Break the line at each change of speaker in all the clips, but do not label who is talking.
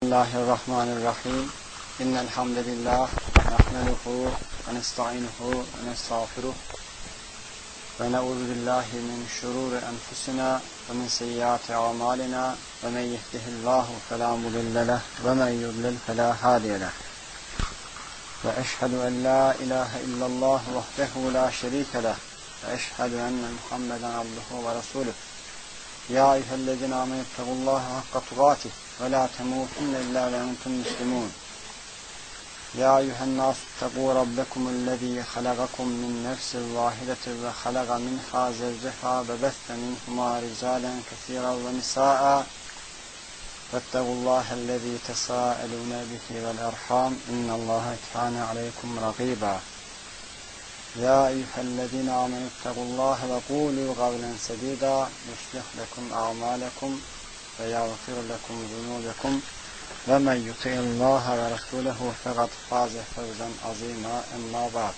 Bismillahirrahmanirrahim. İnnel hamdelellahi nahmeduhu ve nestainuhu ve nestağfiruh ve na'udzu billahi min şururi enfusina ve min seyyiati a'malina ve men yehdihillahu fela mudille leh ve men yudlil fela hadiye leh. Ve eşhedü en la ilahe illallah vahdehu la şerike leh ve eşhedü enne Muhammeden abduhu ve resuluh. Ya eyyühellezine amenü ettequllaha hakka tuqatih ve la temutunne illa ve entum muslimun. Ya eyyühennâs ittaqû rabbekumullezî halagakum min nefsin vâhidetin ve halaga minhâ zevceha ve beste minhumâ ricâlen kesîran ve nisâ'a vettegullâhellezî tesâelûne bihi vel erhâm innallâhe kâne aleykum raqîbâ. Ya eyyühellezîne âmenü ettequllâhe ve kûlû kavlen sedîdâ yuslih lekum a'mâlekum ve yağfir lekum zunûbekum ve men yuti'illâhe ve resûlehu fekad fâze fevzen azîmâ emmâ ba'd.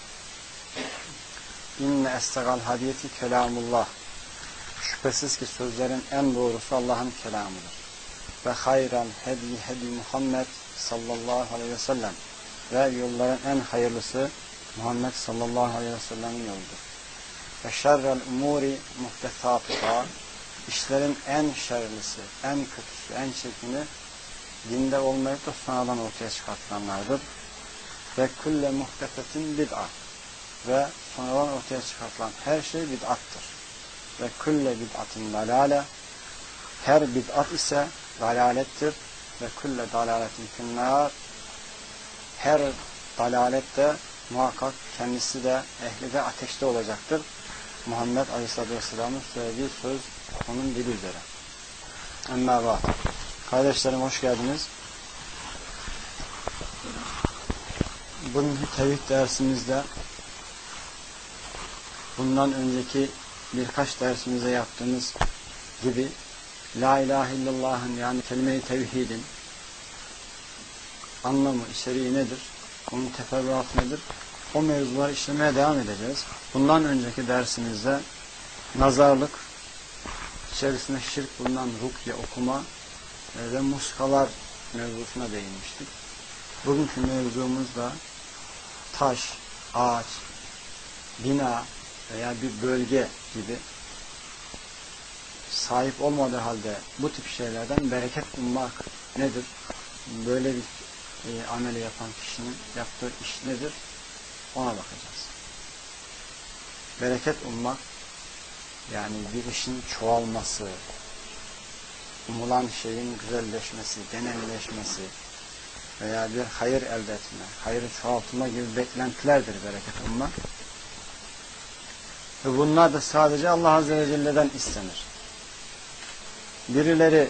İnne estegal hadiyeti kelamullah. Şüphesiz ki sözlerin en doğrusu Allah'ın kelamıdır. Ve hayran hedi Muhammed sallallahu aleyhi ve sellem. Ve yolların en hayırlısı Muhammed sallallahu aleyhi ve sellem'in yoludur. Ve şerrel umuri muhtesatuhâ. İşlerin en şerlisi, en kötüsü, en çirkini dinde olmayıp da sonradan ortaya çıkartılanlardır. Ve külle muhtesetin bid'a. Ve sonradan ortaya çıkartılan her şey bid'attır. Ve külle bid'atin dalale. Her bid'at ise dalalettir. Ve külle dalaletin finnâr. Her dalalet de muhakkak kendisi de ehli de ateşte olacaktır. Muhammed Aleyhisselatü Vesselam'ın söylediği söz onun dili üzere. Emmâ ba'd. Kardeşlerim hoş geldiniz. Bugünkü tevhid dersimizde bundan önceki birkaç dersimizde yaptığımız gibi La ilahe illallah'ın yani kelime-i tevhidin anlamı, içeriği nedir? Onun teferruatı nedir? O mevzuları işlemeye devam edeceğiz. Bundan önceki dersimizde nazarlık, içerisinde şirk bulunan rukye okuma ve muskalar mevzusuna değinmiştik. Bugünkü mevzumuz da taş, ağaç, bina veya bir bölge gibi sahip olmadığı halde bu tip şeylerden bereket ummak nedir? Böyle bir ameli yapan kişinin yaptığı iş nedir? Ona bakacağız. Bereket ummak yani bir işin çoğalması, umulan şeyin güzelleşmesi, genelleşmesi veya bir hayır elde etme, hayrı çoğaltma gibi beklentilerdir bereket ummak. Ve bunlar da sadece Allah Azze ve Celle'den istenir. Birileri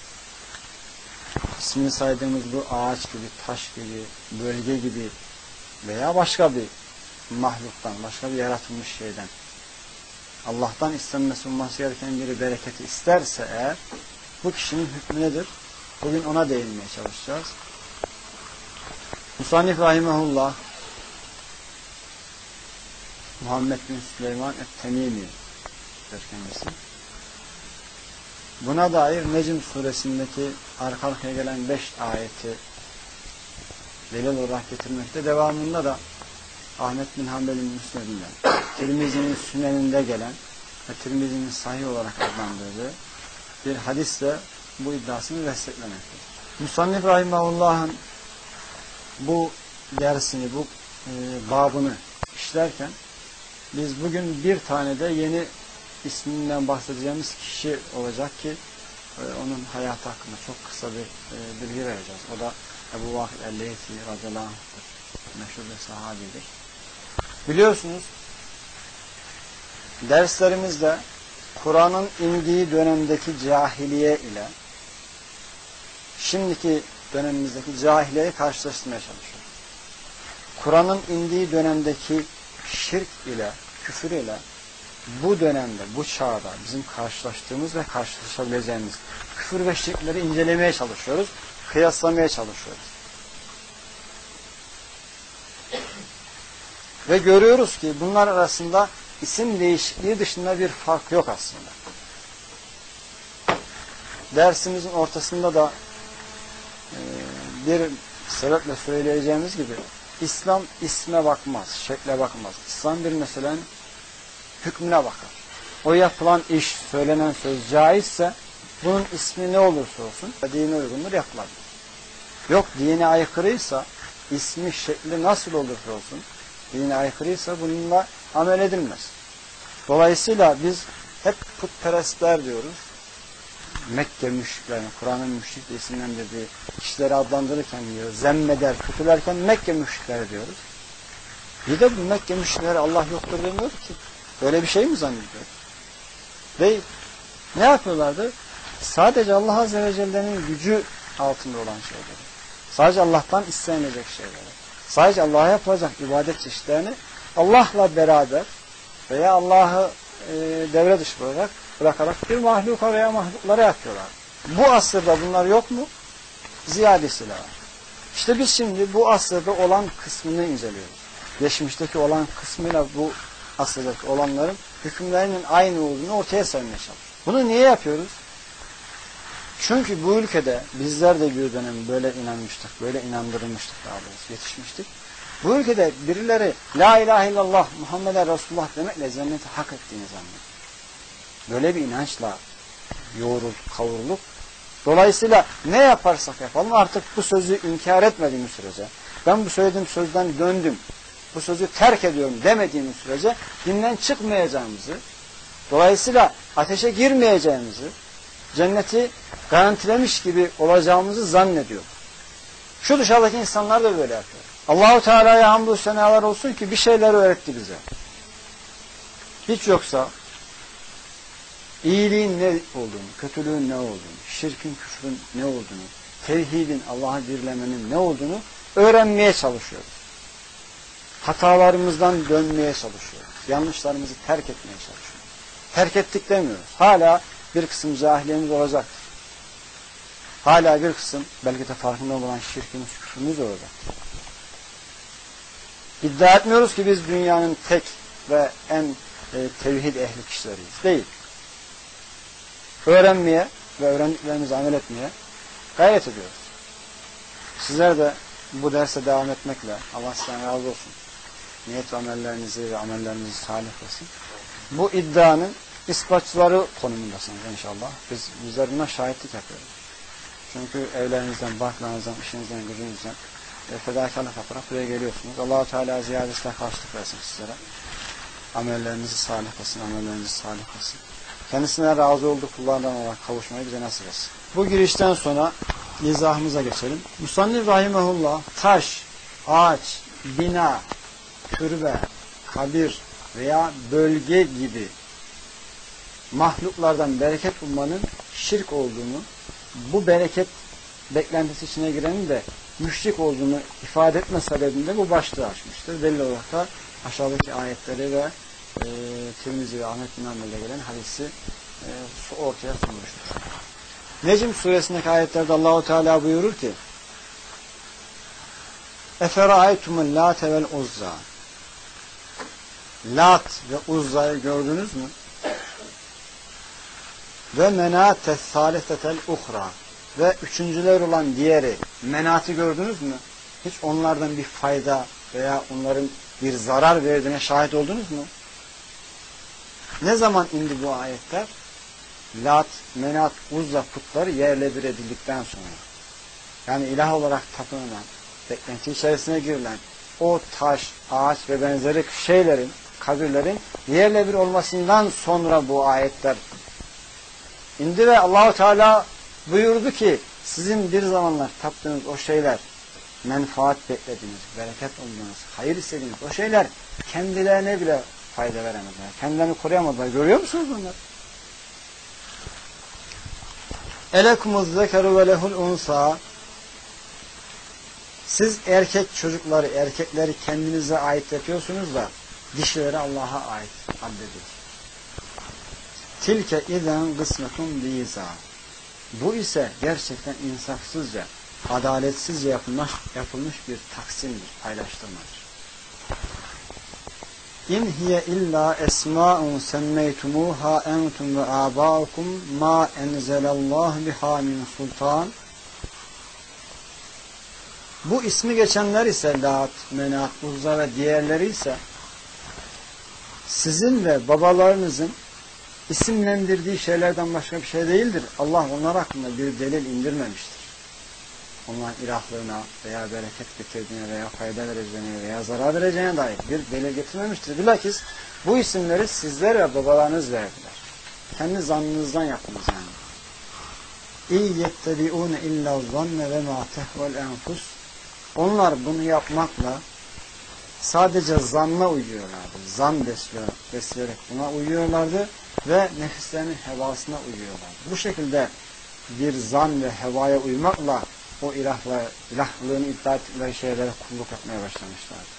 ismini saydığımız bu ağaç gibi, taş gibi, bölge gibi veya başka bir mahluktan, başka bir yaratılmış şeyden Allah'tan istenmesi olması gereken bir bereketi isterse eğer bu kişinin hükmü nedir? Bugün ona değinmeye çalışacağız. Musannif rahimehullah Muhammed bin Süleyman et-Temimi'dir kendisi. Buna dair Necm suresindeki arka arkaya gelen 5 ayeti delil olarak getirmekte. Devamında da Ahmet bin Hanbel'in Müsned'inden, Tirmizi'nin Sünen'inde gelen ve Tirmizi'nin sahih olarak adlandırdığı bir hadisle bu iddiasını desteklemektedir. Musannif Rahimahullah'ın bu dersini, bu babını işlerken biz bugün bir tane de yeni isminden bahsedeceğimiz kişi olacak ki onun hayatı hakkında çok kısa bir bilgi vereceğiz. O da Ebu Vakil el-Leythi radıyallahu anh'tır. Meşhur bir sahabidir. Biliyorsunuz derslerimizde Kur'an'ın indiği dönemdeki cahiliye ile şimdiki dönemimizdeki cahiliyeyi karşılaştırmaya çalışıyoruz. Kur'an'ın indiği dönemdeki şirk ile, küfür ile bu dönemde, bu çağda bizim karşılaştığımız ve karşılaşabileceğimiz küfür ve şirkleri incelemeye çalışıyoruz, kıyaslamaya çalışıyoruz. Ve görüyoruz ki bunlar arasında isim değişikliği dışında bir fark yok aslında. Dersimizin ortasında da bir sebeple söyleyeceğimiz gibi İslam isme bakmaz, şekle bakmaz. İslam bir meselenin hükmüne bakar. O yapılan iş, söylenen söz caizse bunun ismi ne olursa olsun dine uygundur, yapılabilir. Yok dine aykırıysa, ismi, şekli nasıl olursa olsun dine aykırıysa bununla amel edilmez. Dolayısıyla biz hep putperestler diyoruz. Mekke müşriklerini, Kur'an'ın müşrik isimlendirdiği kişileri adlandırırken diyor, zemmeder, kötülerken Mekke müşrikleri diyoruz. Bir de bu Mekke müşrikleri Allah yoktur demiyor ki. Böyle bir şey mi zannediyor? Değil. Ne yapıyorlardı? Sadece Allah Azze ve Celle'nin gücü altında olan şeyleri. Sadece Allah'tan istenecek şeyleri. Sadece Allah'a yapılacak ibadet çeşitlerini Allah'la beraber veya Allah'ı devre dışı bırakarak bir mahluka veya mahluklara yapıyorlar. Bu asırda bunlar yok mu? Ziyadesiyle var. İşte biz şimdi bu asırda olan kısmını inceliyoruz. Geçmişteki olan kısmıyla bu asırdaki olanların hükümlerinin aynı olduğunu ortaya sermeye çalışıyoruz. Bunu niye yapıyoruz? Çünkü bu ülkede bizler de bir dönem böyle inanmıştık, böyle inandırılmıştık daha doğrusu, yetişmiştik. Bu ülkede birileri La ilahe illallah Muhammeden Resulullah demekle cenneti hak ettiğini zannediyor. Böyle bir inançla yoğrulup, kavrulup, dolayısıyla ne yaparsak yapalım artık bu sözü inkar etmediğimiz sürece, ben bu söylediğim sözden döndüm, bu sözü terk ediyorum demediğimiz sürece dinden çıkmayacağımızı, dolayısıyla ateşe girmeyeceğimizi, cenneti garantilemiş gibi olacağımızı zannediyor. Şu dışarıdaki insanlar da böyle yapıyor. Allah-u Teala'ya hamdü senalar olsun ki bir şeyler öğretti bize. Hiç yoksa iyiliğin ne olduğunu, kötülüğün ne olduğunu, şirkin, küfrün ne olduğunu, tevhidin, Allah'a birlemenin ne olduğunu öğrenmeye çalışıyoruz. Hatalarımızdan dönmeye çalışıyoruz. Yanlışlarımızı terk etmeye çalışıyoruz. Terk ettik demiyoruz. Hala bir kısım cahiliyemiz olacaktır. Hala bir kısım belki de farkında olan şirkimiz, küfrümüz olacaktır. İddia etmiyoruz ki biz dünyanın tek ve en tevhid ehli kişileriyiz. Değil. Öğrenmeye ve öğrendiklerimizi amel etmeye gayret ediyoruz. Sizler de bu derse devam etmekle Allah sizden razı olsun. Niyet ve amellerinizi ve amellerinizi salih kılsın. Bu iddianın ispatçıları konumundasınız inşallah. Bizler buna şahitlik yapıyoruz. Çünkü evlerinizden, barklarınızdan, işinizden, gücünüzden fedakarlık yaparak buraya geliyorsunuz. Allah-u Teala ziyadesiyle karşılık versin sizlere. Amellerinizi salih kılsın, amellerinizi salih kılsın. Kendisine razı olduğu kullardan olarak kavuşmayı bize nasip etsin. Bu girişten sonra izahımıza geçelim. Musannif rahimehullah taş, ağaç, bina, türbe, kabir veya bölge gibi mahluklardan bereket ummanın şirk olduğunu, bu bereket beklentisi içine girenin de müşrik olduğunu ifade etme sebebinde bu başlığı açmıştır. Delil olarak da aşağıdaki ayetleri ve Tirmizi ve Ahmet bin Hanbel'de gelen hadisi ortaya sunmuştur. Necm suresindeki ayetlerde Allah-u Teala buyurur ki Efera'aytumul late vel uzza. Lat ve Uzza'yı gördünüz mü? Ve menate salisetel uhra. Ve üçüncüler olan diğeri menatı gördünüz mü? Hiç onlardan bir fayda veya onların bir zarar verdiğine şahit oldunuz mu? Ne zaman indi bu ayetler? Lat, menat, Uzza putları yerle bir edildikten sonra. Yani ilah olarak tapınılan, beklenti içerisine girilen o taş, ağaç ve benzeri şeylerin, kabirlerin yerle bir olmasından sonra bu ayetler indi ve Allah-u Teala buyurdu ki sizin bir zamanlar taptığınız o şeyler, menfaat beklediğiniz, bereket umduğunuz, hayır istediğiniz o şeyler kendilerine bile fayda veremediler. Kendilerini koruyamadılar. Görüyor musunuz bunları? Elekumuz zekeru ve lehul unsa. Siz erkek çocukları, erkekleri kendinize ait yapıyorsunuz da dişileri Allah'a ait addediyor. Tilke izen kısmetun biza. Bu ise gerçekten insafsızca, adaletsizce yapılmış bir taksimdir, paylaştırmadır. İn hiye illa esma'un semmeytumuha entum ve abaukum ma enzelallahu biha min sultan. Bu ismi geçenler ise Lat, Menat, Uzza ve diğerleri ise sizin ve babalarınızın isimlendirdiği şeylerden başka bir şey değildir. Allah onlar hakkında bir delil indirmemiştir. Onların ilahlığına veya bereket getirdiğine veya fayda vereceğine veya zarar vereceğine dair bir delil getirmemiştir. Bilakis bu isimleri sizler ve babalarınız verdiler. Kendi zannınızdan yaptınız yani. İyyettabi'ûne illâ zanne ve mâ tehvel enfus. Onlar bunu yapmakla sadece zanna uyuyorlardı. Zan besleyerek buna uyuyorlardı ve nefislerinin hevasına uyuyorlardı. Bu şekilde bir zan ve hevaya uymakla o ilahlığını iddia ettikleri şeylere kulluk etmeye başlamışlardı.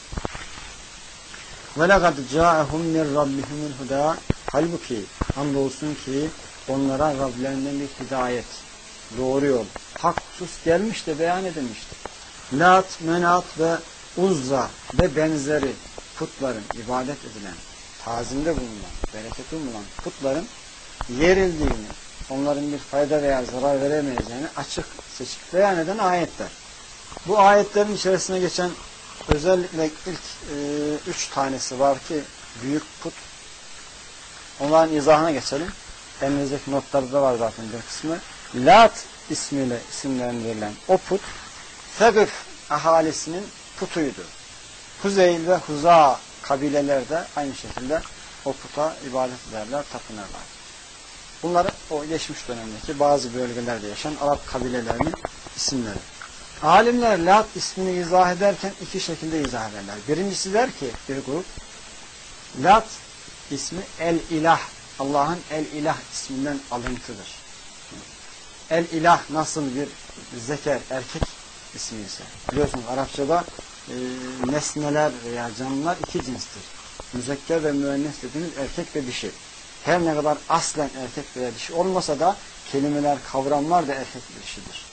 وَلَقَدْ جَاءَهُمْ مِنْ رَبِّهِمُ الْهُدَى. Halbuki andolsun ki onlara Rablerinden bir hidayet, doğru yol, hak husus gelmiş de beyan edilmiştir. Lat, Menat ve Uzza ve benzeri putların ibadet edilen, tazimde bulunan, bereketi bulunan putların yerildiğini, onların bir fayda veya zarar veremeyeceğini açık seçik beyan eden ayetler. Bu ayetlerin içerisine geçen özellikle ilk 3 tanesi var ki büyük put. Onların izahına geçelim. Elinizdeki notlarda var zaten bir kısmı. Lat ismiyle isimlendirilen o put Fegif ahalisinin putuydu. Huzeyl ve Huza kabileler aynı şekilde o puta ibadet ederler, tapınırlar. Bunlar o geçmiş dönemdeki bazı bölgelerde yaşayan Arap kabilelerinin isimleri. Alimler Lat ismini izah ederken iki şekilde izah ederler. Birincisi der ki bir grup Lat ismi El-İlah, Allah'ın El-İlah isminden alıntıdır. El-İlah nasıl bir zeker, erkek ismi ise. Biliyorsunuz Arapçada nesneler veya canlılar iki cinstir. Müzekker ve müennes dediğimiz erkek ve dişi. Her ne kadar aslen erkek veya dişi olmasa da kelimeler, kavramlar da erkek ve dişidir.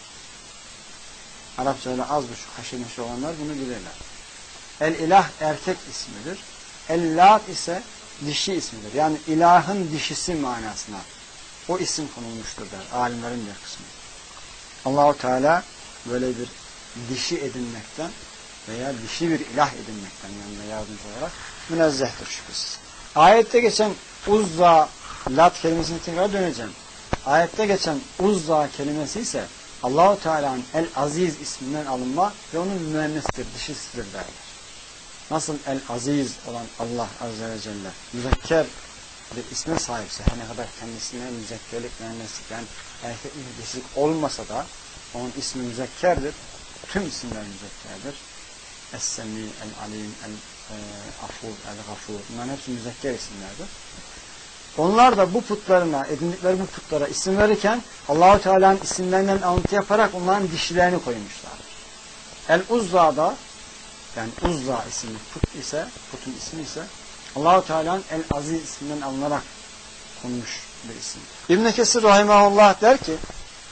Arapçada az buçuk haşır neşir olanlar bunu bilirler. El-İlah erkek ismidir. El-Lat ise dişi ismidir. Yani ilahın dişisi manasına o isim konulmuştur der alimlerin bir kısmı. Allah-u Teala böyle bir dişi edinmekten veya dişi bir ilah edinmekten yanına yardımcı olarak münezzehtir şüphesiz. Ayette geçen Uzza, Lat kelimesine tekrar döneceğim. Ayette geçen Uzza kelimesi ise Allah-u Teala'nın El-Aziz isminden alınma ve onun müennestir, dişisidir derler. Nasıl El-Aziz olan Allah Azze ve Celle müzekker bir isme sahipse, her ne kadar kendisine müzekkerlik, müenneslik yani erkeklik, dişilik olmasa da onun ismi müzekkerdir. Tüm isimler müzekkerdir. Es-Semi, El-Alim, El-Afur, El-Gafur. Bunların hepsi müzekker isimlerdir. Onlar da bu putlarına, edindikleri bu putlara isim verirken Allah-u Teala'nın isimlerinden alıntı yaparak onların dişilerini koymuşlardır. El-Uzza'da yani Uzza isimli put ise, putun ismi ise Allah-u Teala'nın El-Aziz isminden alınarak konmuş bir isim. İbn-i Kesir rahimahullah der ki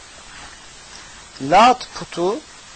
Lat putu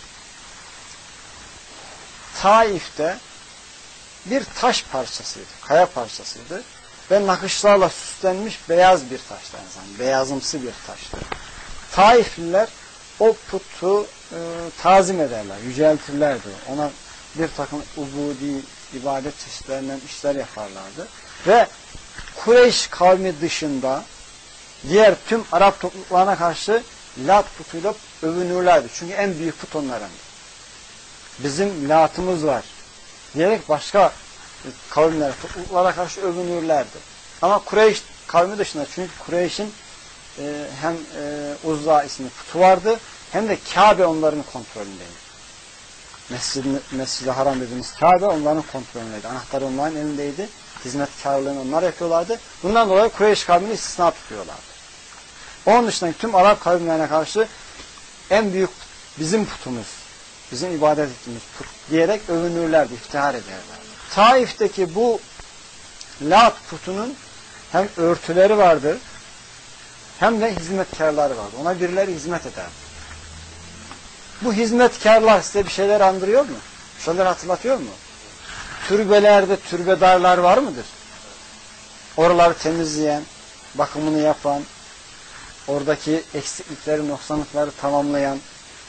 Taif'te bir taş parçasıydı, kaya parçasıydı ve nakışlarla süslenmiş beyaz bir taştı. Yani beyazımsı bir taştı. Taifliler o putu tazim ederler, yüceltirlerdi. Ona bir takım ubudi ibadet çeşitlerinden işler yaparlardı. Ve Kureyş kavmi dışında diğer tüm Arap topluluklarına karşı Lat putuyla övünürlerdi. Çünkü en büyük put onlarındı. Bizim Lat'ımız var diyerek başka kavimlere, topluluklara karşı övünürlerdi. Ama Kureyş kavmi dışında, çünkü Kureyş'in hem Uzza isimli putu vardı hem de Kabe onların kontrolündeydi. Mescid-i Haram dediğimiz Kabe onların kontrolündeydi. Anahtarı onların elindeydi. Hizmetkarlığını onlar yapıyorlardı. Bundan dolayı Kureyş kavmini istisna tutuyorlardı. Onun dışındaki tüm Arap kavimlerine karşı en büyük bizim putumuz, bizim ibadet ettiğimiz put diyerek övünürlerdi, iftihar ederlerdi. Taif'teki bu Lat putunun hem örtüleri vardı hem de hizmetkarları vardı. Ona birileri hizmet ederdi. Bu hizmetkarlar size bir şeyler andırıyor mu? Bir şeyler hatırlatıyor mu? Türbelerde türbedarlar var mıdır? Oraları temizleyen, bakımını yapan, oradaki eksiklikleri, noksanlıkları tamamlayan,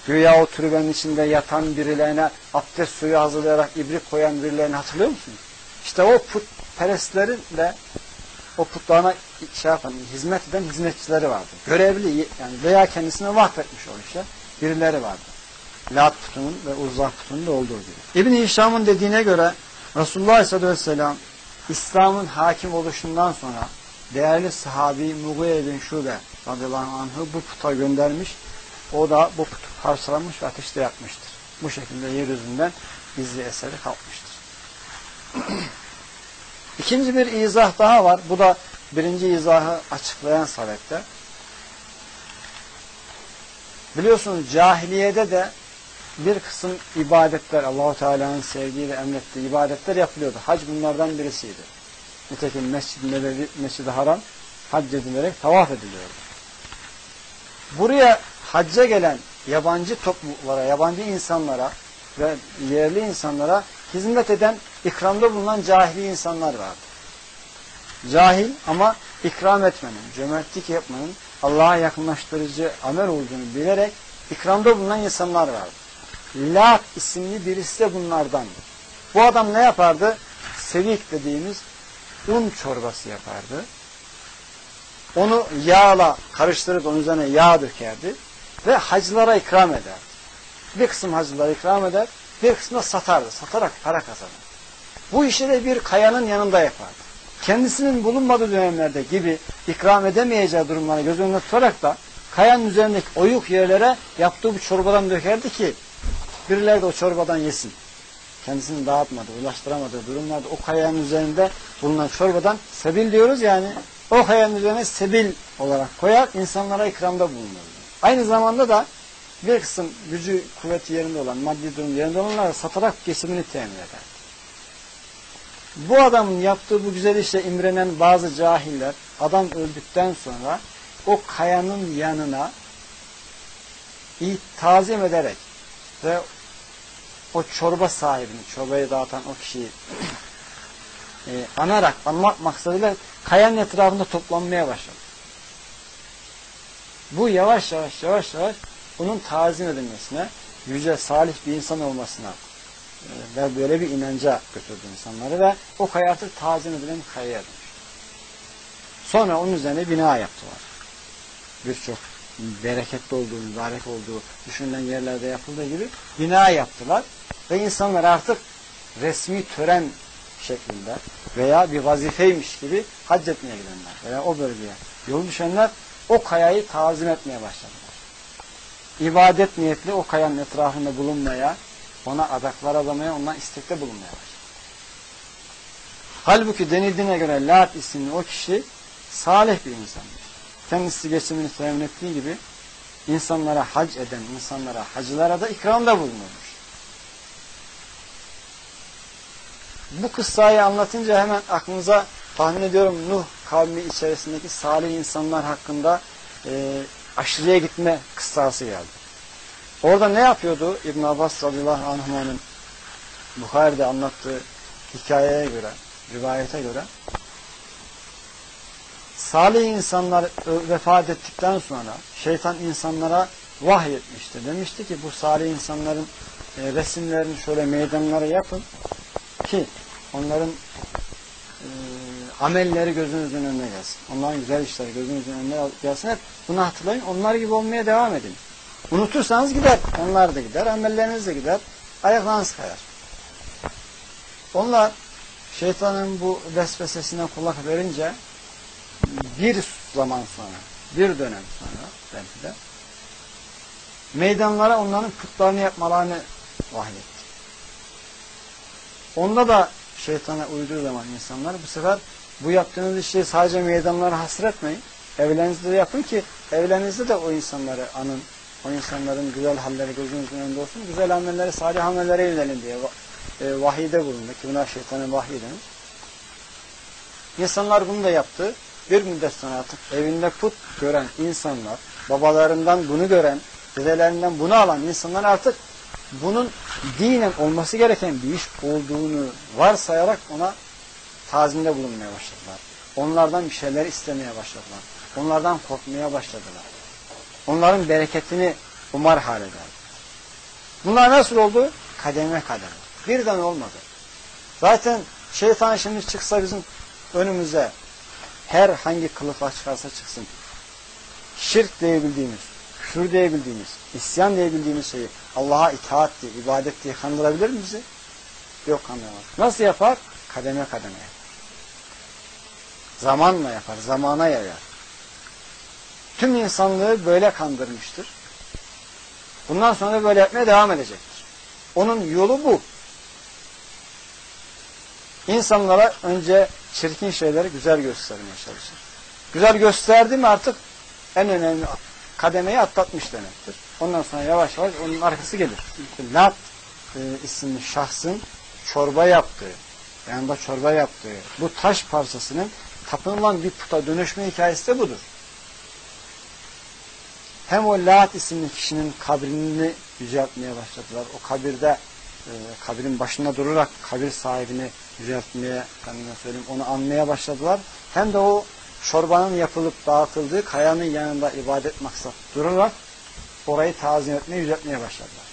Güya o türbenin içinde yatan birilerine abdest suyu hazırlayarak ibrik koyan birilerini hatırlıyor musunuz? İşte o putperestlerin de o putlarına hizmet eden hizmetçileri vardı. Görevli yani veya kendisine vakfetmiş o işe birileri vardı. Lat putunun ve Uzza putunun da olduğu gibi. İbn-i Hişam'ın dediğine göre Resulullah Aleyhisselatü Vesselam İslam'ın hakim oluşundan sonra değerli sahabi Mughire bin Şube radıyallahu anh'ı bu puta göndermiş. O da bu putu parçalamış ve ateşte yakmıştır. Bu şekilde yeryüzünden izli eseri kalkmıştır. İkinci bir izah daha var. Bu da birinci izahı açıklayan sabette. Biliyorsunuz cahiliyede de bir kısım ibadetler, Allah-u Teala'nın sevdiği ve emrettiği ibadetler yapılıyordu. Hac bunlardan birisiydi. Nitekim Mescid-i Nebevi, Mescid-i Haram hac edilerek tavaf ediliyordu. Buraya hacca gelen yabancı topluluklara, yabancı insanlara ve yerli insanlara hizmet eden, ikramda bulunan cahili insanlar vardı. Cahil ama ikram etmenin, cömertlik yapmanın Allah'a yakınlaştırıcı amel olduğunu bilerek ikramda bulunan insanlar vardı. Lat isimli birisi de bunlardandı. Bu adam ne yapardı? Sevik dediğimiz un çorbası yapardı. Onu yağla karıştırıp onun üzerine yağ dökerdi ve hacılara ikram ederdi. Bir kısım hacılara ikram eder, bir kısmı da satardı. Satarak para kazanırdı. Bu işi de bir kayanın yanında yapardı. Kendisinin bulunmadığı dönemlerde gibi ikram edemeyeceği durumları göz önüne tutarak da kayanın üzerindeki oyuk yerlere yaptığı bu çorbadan dökerdi ki birileri de o çorbadan yesin. Kendisini dağıtmadığı, ulaştıramadığı durumlarda o kayanın üzerinde bulunan çorbadan sebil diyoruz yani o kayanın üzerine sebil olarak koyar, insanlara ikramda bulunur. Aynı zamanda da bir kısım gücü, kuvveti yerinde olan, maddi durum yerinde olanlara satarak geçimini temin eder. Bu adamın yaptığı bu güzel işle imrenen bazı cahiller, adam öldükten sonra o kayanın yanına tazim ederek ve o çorba sahibini, çorbayı dağıtan o kişiyi anarak, anmak maksadıyla kayanın etrafında toplanmaya başladı. Bu yavaş yavaş bunun tazim edilmesine, yüce, salih bir insan olmasına ve böyle bir inanca götürdü insanları ve o kaya artık tazim edilen kayaya dönüştü. Sonra onun üzerine bina yaptılar. Birçok bereketli olduğu, mübarek olduğu düşünülen yerlerde yapıldığı gibi bina yaptılar ve insanlar artık resmi tören şeklinde veya bir vazifeymiş gibi hac etmeye gidenler veya o bölgeye yol düşenler o kayayı tazim etmeye başladılar. İbadet niyetli o kayanın etrafında bulunmaya, ona adaklar adamaya, ondan istekte bulunmaya başladı. Halbuki denildiğine göre Lat isimli o kişi salih bir insanmış. Kendisi geçimini temin ettiği gibi insanlara hac eden, insanlara, hacılara da ikramda bulunurmuş. Bu kıssayı anlatınca hemen aklınıza tahmin ediyorum Nuh kavmi içerisindeki salih insanlar hakkında aşırıya gitme kıssası geldi. Orada ne yapıyordu? İbn Abbas radıyallahu anh'ın Bukhari'de anlattığı hikayeye göre, rivayete göre salih insanlar vefat ettikten sonra şeytan insanlara vahyetmişti. Demişti ki bu salih insanların resimlerini şöyle meydanlara yapın ki onların amelleri gözünüzün önüne gelsin. Onların güzel işleri gözünüzün önüne gelsin. Hep bunu hatırlayın. Onlar gibi olmaya devam edin. Unutursanız gider. Onlar da gider. Amelleriniz de gider. Ayaklarınız kayar. Onlar şeytanın bu vesvesesine kulak verince bir zaman sonra, bir dönem sonra belki de meydanlara onların putlarını yapmalarını vahyetti. Onda da şeytana uyduğu zaman insanlar bu sefer bu yaptığınız işi sadece meydanlara hasretmeyin. Evlerinizde de yapın ki evlerinizde de o insanları anın. O insanların güzel halleri gözünüzün önünde olsun. Güzel amelleri, salih amellere yönelin diye vahide bulundu. Ki buna şeytanın vahyi denir. İnsanlar bunu da yaptı. Bir müddet sonra artık evinde put gören insanlar, babalarından bunu gören, dedelerinden bunu alan insanlar artık bunun dinen olması gereken bir iş olduğunu varsayarak ona tazimde bulunmaya başladılar. Onlardan bir şeyler istemeye başladılar. Onlardan korkmaya başladılar. Onların bereketini umar hale geldi. Bunlar nasıl oldu? Kademe kademe. Birden olmadı. Zaten şeytan şimdi çıksa bizim önümüze, herhangi kılıfa çıkarsa çıksın, şirk diyebildiğimiz, küfür diyebildiğimiz, isyan diyebildiğimiz şeyi Allah'a itaat diye, ibadet diye kandırabilir mi bizi? Yok, kandıramaz. Nasıl yapar? Kademe kademe yapar. Zamanla yapar, zamana yayar. Tüm insanlığı böyle kandırmıştır. Bundan sonra da böyle yapmaya devam edecektir. Onun yolu bu. İnsanlara önce çirkin şeyleri güzel göstermeye çalışır. Güzel gösterdi mi artık en önemli kademeyi atlatmış demektir. Ondan sonra yavaş yavaş onun arkası gelir. Lat isimli şahsın çorba yaptığı, yanında çorba yaptığı bu taş parçasının tapınılan bir puta dönüşme hikayesi de budur. Hem o Lat isimli kişinin kabrini yüceltmeye başladılar. O kabirde kabirin başında durarak kabir sahibini yüceltmeye, onu anmaya başladılar. Hem de o çorbanın yapılıp dağıtıldığı kayanın yanında ibadet maksat durarak orayı tazim etmeye, yüceltmeye başladılar.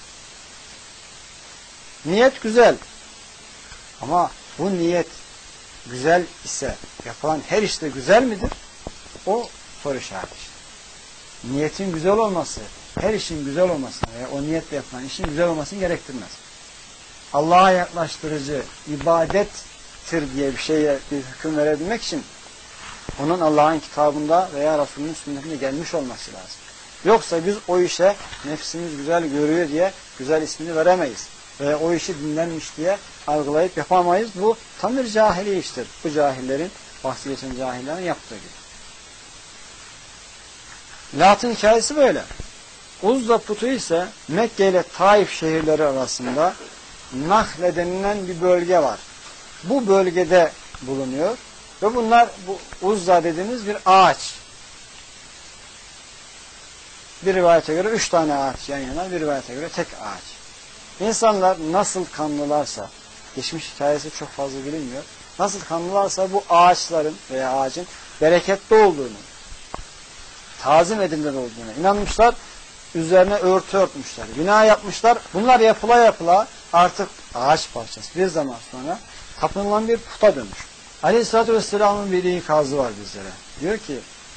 Niyet güzel. Ama bu niyet güzel ise yapılan her işte güzel midir? O soru işareti işte. Niyetin güzel olması, her işin güzel olmasını veya o niyetle yapılan işin güzel olmasını gerektirmez. Allah'a yaklaştırıcı ibadettir diye bir şeye bir hüküm verebilmek için onun Allah'ın kitabında veya Resulünün sünnetinde gelmiş olması lazım. Yoksa biz o işe nefsimiz güzel görüyor diye güzel ismini veremeyiz. Veya o işi dinlenmiş diye algılayıp yapamayız. Bu tam bir cahili iştir. Bu cahillerin, bahsi geçen cahillerin yaptığı gibi. Lat'ın hikayesi böyle. Uzza putu ise Mekke ile Taif şehirleri arasında Nahle denilen bir bölge var. Bu bölgede bulunuyor ve bunlar bu Uzza dediğimiz bir ağaç. Bir rivayete göre 3 tane ağaç yan yana, bir rivayete göre tek ağaç. İnsanlar nasıl kanlılarsa, geçmiş hikayesi çok fazla bilinmiyor, nasıl kanlılarsa bu ağaçların veya ağacın bereketli olduğunu, tazim edilen olduğuna inanmışlar, üzerine örtü örtmüşler, bina yapmışlar. Bunlar yapıla yapıla artık ağaç parçası bir zaman sonra tapınılan bir puta dönmüş. Aleyhisselatü Vesselam'ın bir ikazı var bizlere. Diyor ki,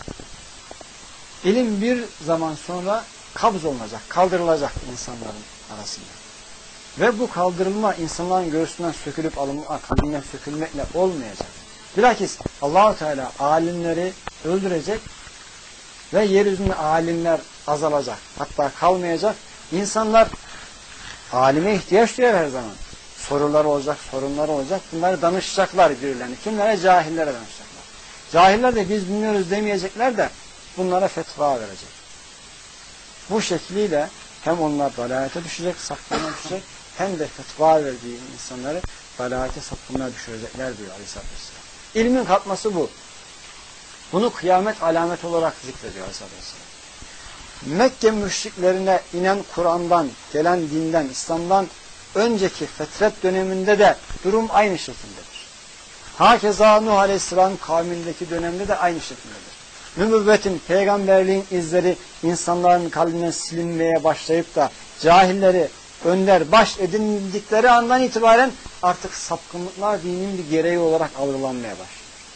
ilim bir zaman sonra kabz olunacak, kaldırılacak insanların arasında. Ve bu kaldırılma insanların göğsünden sökülüp alınma, kalbinden sökülmekle olmayacak. Bilakis Allah-u Teala alimleri öldürecek ve yeryüzünde alimler azalacak. Hatta kalmayacak. İnsanlar alime ihtiyaç duyar her zaman. Sorular olacak, sorunlar olacak. Bunları danışacaklar birbirlerine. Kimlere? Cahillere danışacaklar. Cahiller de biz bilmiyoruz demeyecekler de bunlara fetva verecek. Bu şekliyle hem onlar dalalete düşecek, sapkınlığa düşecek, hem de fetva verdiği insanları dalalete, sapkınlığa düşürecekler diyor Aleyhisselatü Vesselam. İlmin kalkması bu. Bunu kıyamet alamet olarak zikrediyor Aleyhisselatü Vesselam. Mekke müşriklerine inen Kur'an'dan, gelen dinden, İslam'dan önceki fetret döneminde de durum aynı şekildedir. Hakeza Nuh Aleyhisselam kavmindeki dönemde de aynı şekildedir. Nübüvvetin, peygamberliğin izleri insanların kalbinden silinmeye başlayıp da cahilleri önder, baş edindikleri andan itibaren artık sapkınlıklar dinin bir gereği olarak algılanmaya başlıyor.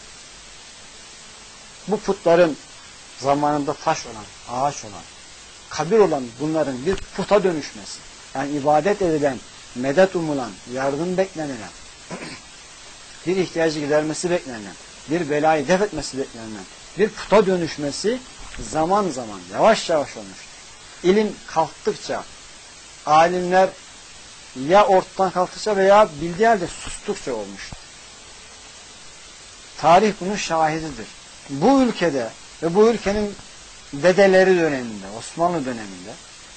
Bu putların zamanında taş olan, ağaç olan, kabir olan bunların bir puta dönüşmesi, yani ibadet edilen, medet umulan, yardım beklenilen, bir ihtiyacı gidermesi beklenen, bir belayı def etmesi beklenen, bir puta dönüşmesi zaman zaman, yavaş yavaş olmuştur. İlim kalktıkça, alimler ya ortadan kalktıkça veya bildiği halde sustukça olmuştur. Tarih bunun şahididir. Bu ülkede ve bu ülkenin dedeleri döneminde, Osmanlı döneminde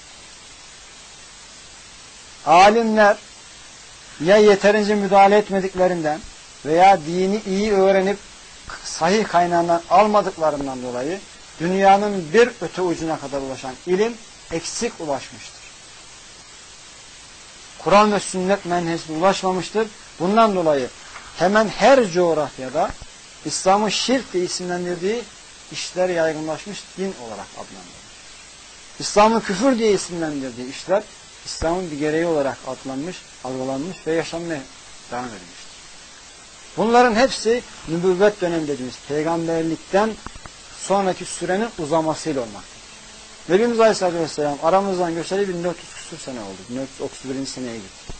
alimler ya yeterince müdahale etmediklerinden veya dini iyi öğrenip sahih kaynağından almadıklarından dolayı dünyanın bir öte ucuna kadar ulaşan ilim eksik ulaşmıştır. Kur'an ve sünnet menhecine ulaşmamıştır. Bundan dolayı hemen her coğrafyada İslam'ın şirk diye isimlendirdiği işler yaygınlaşmış din olarak adlandırılır. İslam'ın küfür diye isimlendirdiği işler İslam'ın bir gereği olarak algılanmış ve yaşanmaya devam edilmiştir. Bunların hepsi nübüvvet dönemi dediğimiz peygamberlikten sonraki sürenin uzamasıyla olmaktadır. Nebimiz Aleyhisselatü Vesselam aramızdan göçeli 1400 küsur sene oldu. 1431. seneye gitti.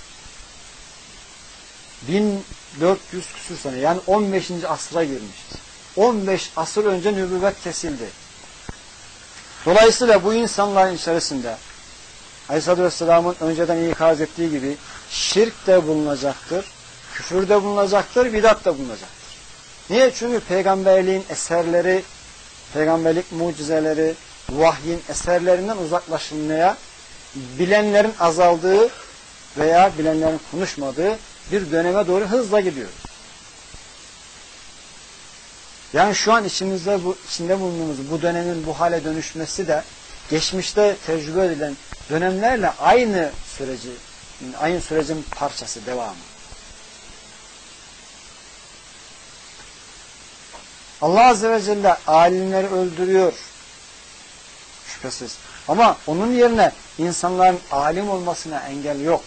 1400 küsur sene yani 15. asra girmişiz. 15 asır önce nübüvvet kesildi. Dolayısıyla bu insanların içerisinde Aleyhisselatü Vesselam'ın önceden ikaz ettiği gibi şirk de bulunacaktır, küfür de bulunacaktır, bidat da bulunacaktır. Niye? Çünkü peygamberliğin eserleri, peygamberlik mucizeleri, vahyin eserlerinden uzaklaşılmaya bilenlerin azaldığı veya bilenlerin konuşmadığı bir döneme doğru hızla gidiyoruz. Yani şu an içinde bulunduğumuz bu dönemin bu hale dönüşmesi de geçmişte tecrübe edilen dönemlerle aynı sürecin parçası, devamı. Allah Azze ve Celle alimleri öldürüyor şüphesiz. Ama onun yerine insanların alim olmasına engel yok.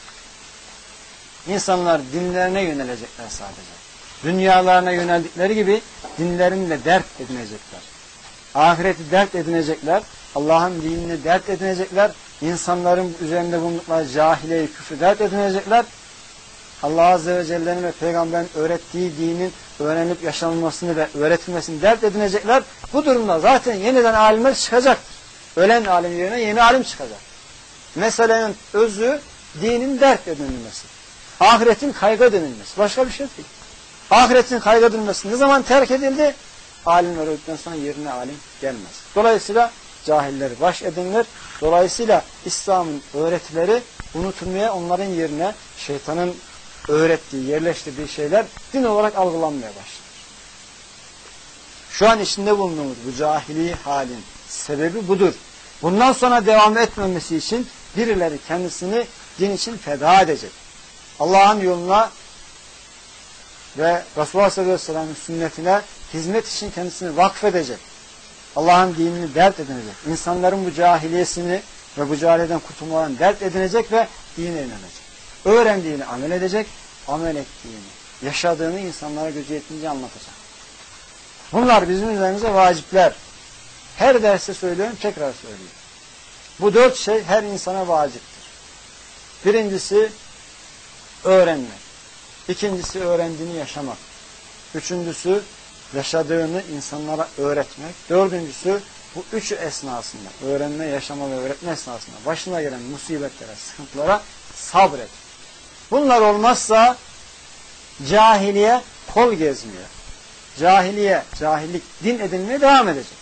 İnsanlar dinlerine yönelecekler sadece. Dünyalarına yöneldikleri gibi dinlerini de dert edinecekler. Ahireti dert edinecekler. Allah'ın dinini dert edinecekler. İnsanların üzerinde bulundukları cahileyi, küfrü dert edinecekler. Allah Azze ve Celle'nin ve Peygamber'in öğrettiği dinin öğrenilip yaşanılmasını ve öğretilmesini dert edinecekler. Bu durumda zaten yeniden alimler çıkacaktır. Ölen alim yerine yeni alim çıkacak. Meselenin özü dinin dert edinilmesi. Ahiretin kaygı edinilmesi. Başka bir şey değil. Ahiretin kaygı edilmesi ne zaman terk edildi? Alimler öldükten sonra yerine alim gelmez. Dolayısıyla cahilleri baş edinilir. Dolayısıyla İslam'ın öğretileri unutulmaya, onların yerine şeytanın öğrettiği, yerleştirdiği şeyler din olarak algılanmaya başlar. Şu an içinde bulunduğumuz bu cahili halin sebebi budur. Bundan sonra devam etmemesi için birileri kendisini din için feda edecek. Allah'ın yoluna ve Resulullah sallallahu aleyhi ve sellem'in sünnetine hizmet için kendisini vakfedecek. Allah'ın dinini dert edinecek. İnsanların bu cahiliyesini ve bu cahiliyeden kurtulmalarını dert edinecek ve dine inanacak. Öğrendiğini amel edecek, amel ettiğini, yaşadığını insanlara gücü yetince anlatacak. Bunlar bizim üzerimize vacipler. Her derste söylüyorum, tekrar söylüyorum. Bu 4 şey her insana vaciptir. Birincisi öğrenmek. İkincisi öğrendiğini yaşamak. Üçüncüsü yaşadığını insanlara öğretmek. Dördüncüsü bu üçü esnasında, öğrenme, yaşama ve öğretme esnasında başına gelen musibetlere, sıkıntılara sabret. Bunlar olmazsa cahiliye kol gezmiyor. Cahillik din edinmeye devam edecek.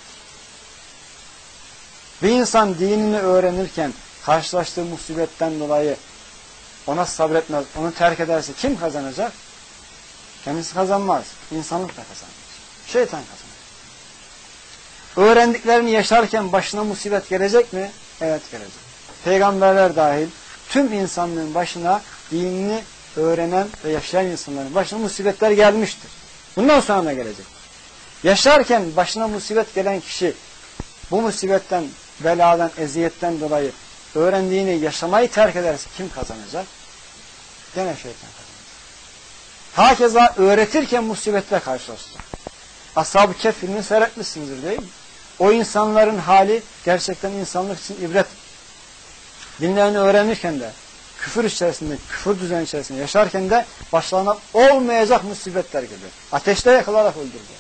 Bir insan dinini öğrenirken karşılaştığı musibetten dolayı ona sabretmez, onu terk ederse kim kazanacak? Kendisi kazanmaz. İnsanlık da kazanmaz. Şeytan kazanır. Öğrendiklerini yaşarken başına musibet gelecek mi? Evet, gelecek. Peygamberler dahil tüm insanlığın başına dinini öğrenen ve yaşayan insanların başına musibetler gelmiştir. Bundan sonra da gelecek. Yaşarken başına musibet gelen kişi bu musibetten, beladan, eziyetten dolayı öğrendiğini yaşamayı terk ederse kim kazanacak? Gene şeytan kazanacak. Hakeza öğretirken musibetle karşılaşacak. Ashab-ı Kehf filmini seyretmişsinizdir değil mi? O insanların hali gerçekten insanlık için ibret. Dinlerini öğrenirken de küfür içerisinde, küfür düzeni içerisinde yaşarken de başlarına olmayacak musibetler geliyor. Ateşte yakılarak öldürülüyor.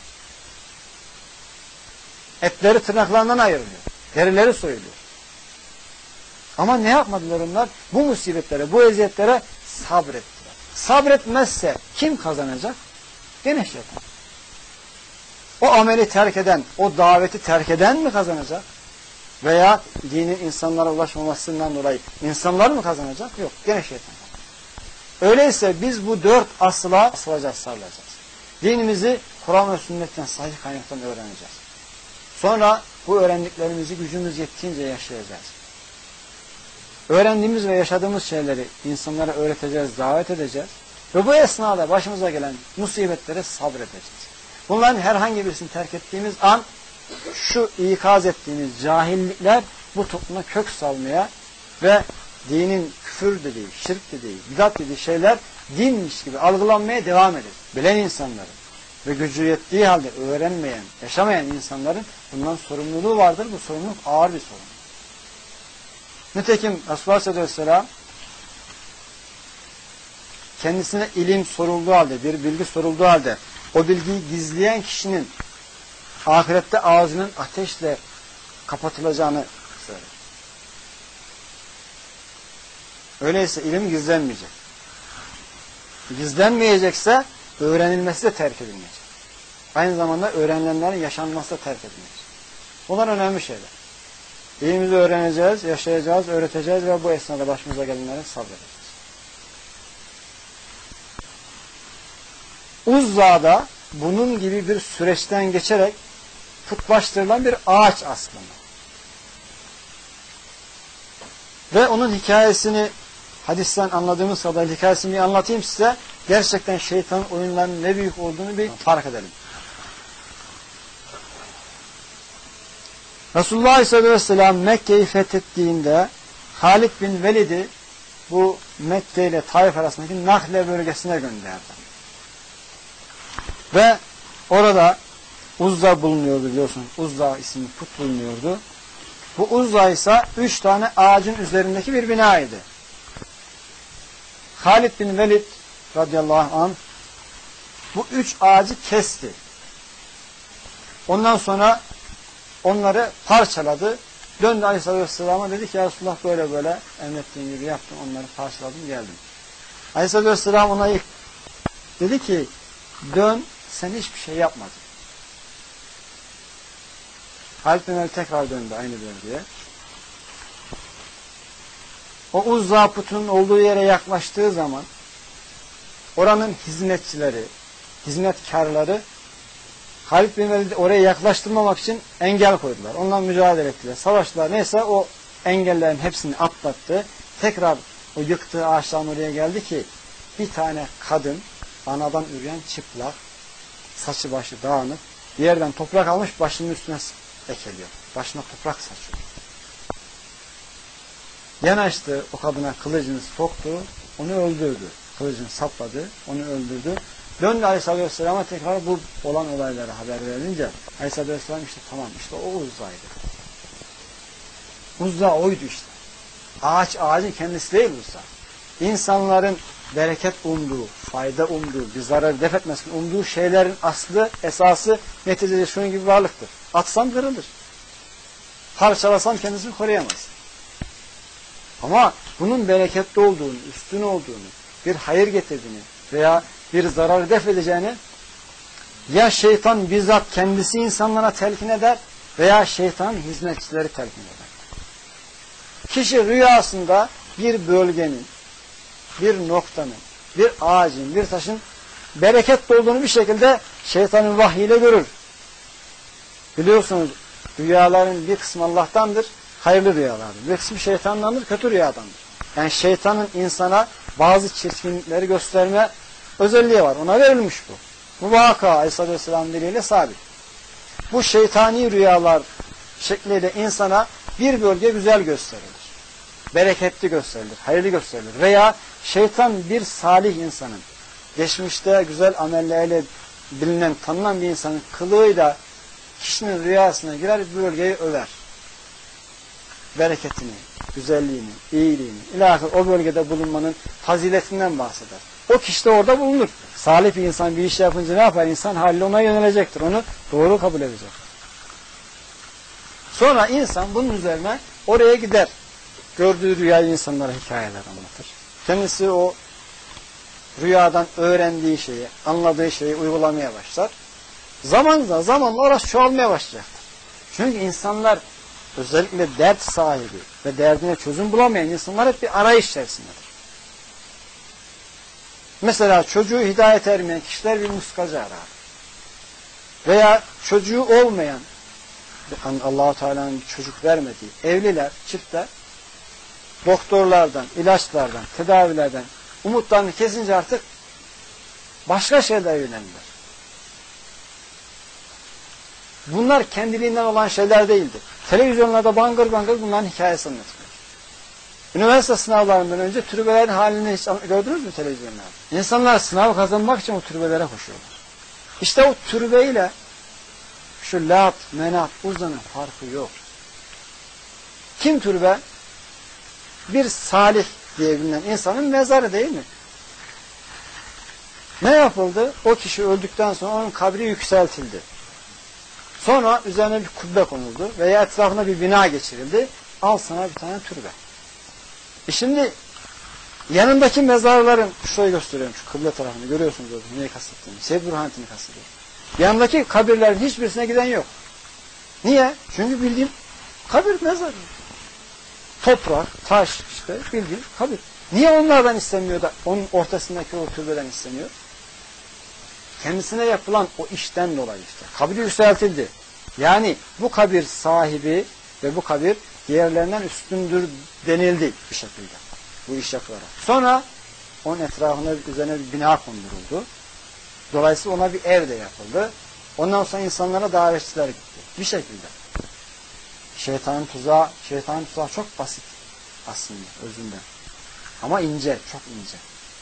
Etleri tırnaklarından ayrılıyor. Derileri soyuluyor. Ama ne yapmadılar onlar? Bu musibetlere, bu eziyetlere sabrettiler. Sabretmezse kim kazanacak? Gene şeytan. O ameli terk eden, o daveti terk eden mi kazanacak? Veya dinin insanlara ulaşmamasından dolayı insanlar mı kazanacak? Yok, gene şeytan. Öyleyse biz bu 4 asla asılacağız, sarılacağız. Dinimizi Kur'an ve sünnetten, sahih kaynaktan öğreneceğiz. Sonra bu öğrendiklerimizi gücümüz yettiğince yaşayacağız. Öğrendiğimiz ve yaşadığımız şeyleri insanlara öğreteceğiz, davet edeceğiz. Ve bu esnada başımıza gelen musibetlere sabredeceğiz. Bunların herhangi birisini terk ettiğimiz an şu ikaz ettiğimiz cahillikler bu topluma kök salmaya ve dinin küfür dediği, şirk dediği, bidat dediği şeyler dinmiş gibi algılanmaya devam eder. Bilen insanların ve gücü yettiği halde öğrenmeyen, yaşamayan insanların bundan sorumluluğu vardır. Bu sorumluluk ağır bir sorumluluk. Nitekim Resulullah sallallahu aleyhi ve sellem kendisine ilim sorulduğu halde, bir bilgi sorulduğu halde o bilgiyi gizleyen kişinin ahirette ağzının ateşle kapatılacağını söyler. Öyleyse ilim gizlenmeyecek. Gizlenmeyecekse öğrenilmesi de terk edilmeyecek. Aynı zamanda öğrenilenlerin yaşanması da terk edilmeyecek. Bunlar önemli şeyler. İlmimizi öğreneceğiz, yaşayacağız, öğreteceğiz ve bu esnada başımıza gelenlere sabredeceğiz. Uzza'da bunun gibi bir süreçten geçerek putlaştırılan bir ağaç aslında. Ve onun hikayesini hadisten anladığımız kadar hikayesini anlatayım size. Gerçekten şeytanın oyunlarının ne büyük olduğunu bir fark edelim. Resulullah Aleyhisselatü Vesselam Mekke'yi fethettiğinde Halid bin Velid'i bu Mekke ile Taif arasındaki Nahle bölgesine gönderdi. Ve orada Uzza bulunuyordu biliyorsunuz. Uzza isimli put bulunuyordu. Bu Uzza ise 3 tane ağacın üzerindeki bir binaydı. Halid bin Velid radıyallahu anh bu 3 ağacı kesti. Ondan sonra onları parçaladı. Döndü Aleyhisselatü Vesselam'a dedi ki ya Resulullah böyle böyle emrettiğin gibi yaptım. Onları parçaladım geldim. Aleyhisselatü Vesselam ona dedi ki dön sen hiçbir şey yapmadın. Halid bin Velid tekrar döndü aynı bölgeye. O Uzza putunun olduğu yere yaklaştığı zaman oranın hizmetçileri, hizmetkarları Halid bin Velid'i oraya yaklaştırmamak için engel koydular. Ondan mücadele ettiler. Savaştılar. Neyse o engellerin hepsini atlattı. Tekrar o yıktığı ağaçların oraya geldi ki bir tane kadın anadan üreyen çıplak, saçı başı dağınık, bir yerden toprak almış başının üstüne ekeliyor. Başına toprak saçıyor. Yanaştı o kadına kılıcını soktu, onu öldürdü. Kılıcını sapladı, onu öldürdü. Döndü Aleyhisselatü Vesselam'a tekrar bu olan olaylara haber verilince Aleyhisselatü Vesselam işte tamam işte o Uzza'ydı. Uzza oydu işte. Ağacın kendisi değil Uzza. İnsanların bereket umduğu, fayda umduğu, bir zarar def etmesini umduğu şeylerin aslı, esası neticede şunun gibi varlıktır. Atsan kırılır. Parçalasan kendisini koruyamaz. Ama bunun bereketli olduğunu, üstün olduğunu, bir hayır getirdiğini veya bir zararı def edeceğini ya şeytan bizzat kendisi insanlara telkin eder veya şeytanın hizmetçileri telkin eder. Kişi rüyasında bir bölgenin, bir noktanın, bir ağacın, bir taşın bereketli olduğunu bir şekilde şeytanın vahyiyle görür. Biliyorsunuz rüyaların bir kısmı Allah'tandır, hayırlı rüyalardır. Bir kısmı şeytandandır, kötü rüyadandır. Yani şeytanın insana bazı çirkinlikleri gösterme özelliği var. Ona verilmiş bu. Bu vaka Aleyhisselatü Vesselam diliyle sabit. Bu şeytani rüyalar şekliyle insana bir bölge güzel gösterilir. Bereketli gösterilir, hayırlı gösterilir. Veya şeytan bir salih insanın, geçmişte güzel amelleriyle bilinen, tanınan bir insanın kılığıyla kişinin rüyasına girer, bir bölgeyi över. Bereketini, güzelliğini, iyiliğini, ilahir o bölgede bulunmanın faziletinden bahseder. O kişi de orada bulunur. Salih bir insan bir iş yapınca ne yapar? İnsan haliyle ona yönelecektir. Onu doğru kabul edecek. Sonra insan bunun üzerine oraya gider. Gördüğü rüyayı insanlara hikayeler anlatır. Kendisi o rüyadan öğrendiği şeyi, anladığı şeyi uygulamaya başlar. Zamanla orası çoğalmaya başlayacaktır. Çünkü insanlar özellikle dert sahibi ve derdine çözüm bulamayan insanlar hep bir arayış içerisindedir. Mesela çocuğu hidayet ermeyen kişiler bir muskacı arar. Veya çocuğu olmayan, Allah-u Teala'nın çocuk vermediği evliler, çiftler, doktorlardan, ilaçlardan, tedavilerden umutlarını kesince artık başka şeylere yönelirler. Bunlar kendiliğinden olan şeyler değildir. Televizyonlarda bangır bangır bunların hikayesi anlatılıyor. Üniversite sınavlarından önce türbelerin halini hiç gördünüz mü televizyonlarda? İnsanlar sınav kazanmak için o türbelere koşuyorlar. İşte o türbeyle şu Lat, Menat, Uzza'nın farkı yok. Kim türbe? Bir salih diye bilinen insanın mezarı değil mi? Ne yapıldı? O kişi öldükten sonra onun kabri yükseltildi. Sonra üzerine bir kubbe konuldu veya etrafına bir bina geçirildi. Al sana bir tane türbe. Şimdi yanındaki mezarların, şurayı gösteriyorum, şu kıble tarafını görüyorsunuz orada. Neyi kastettiğimi? Seyyid Burhanettin'i kastediyorum. Yanındaki kabirlerin hiçbirisine giden yok. Niye? Çünkü bildiğim kabir, mezar. Toprak, taş, işte bildiğin kabir. Niye onlardan istemiyor da onun ortasındaki o türbeden istemiyor? Kendisine yapılan o işten dolayı işte. Kabir yükseltildi. Yani bu kabir sahibi ve bu kabir diğerlerinden üstündür denildi bir şekilde. Bu iş yapılarak. Sonra onun etrafına üzerine bir bina konduruldu. Dolayısıyla ona bir ev de yapıldı. Ondan sonra insanlara davetçiler gitti. Bir şekilde. Şeytanın tuzağı çok basit aslında özünden. Ama ince, çok ince.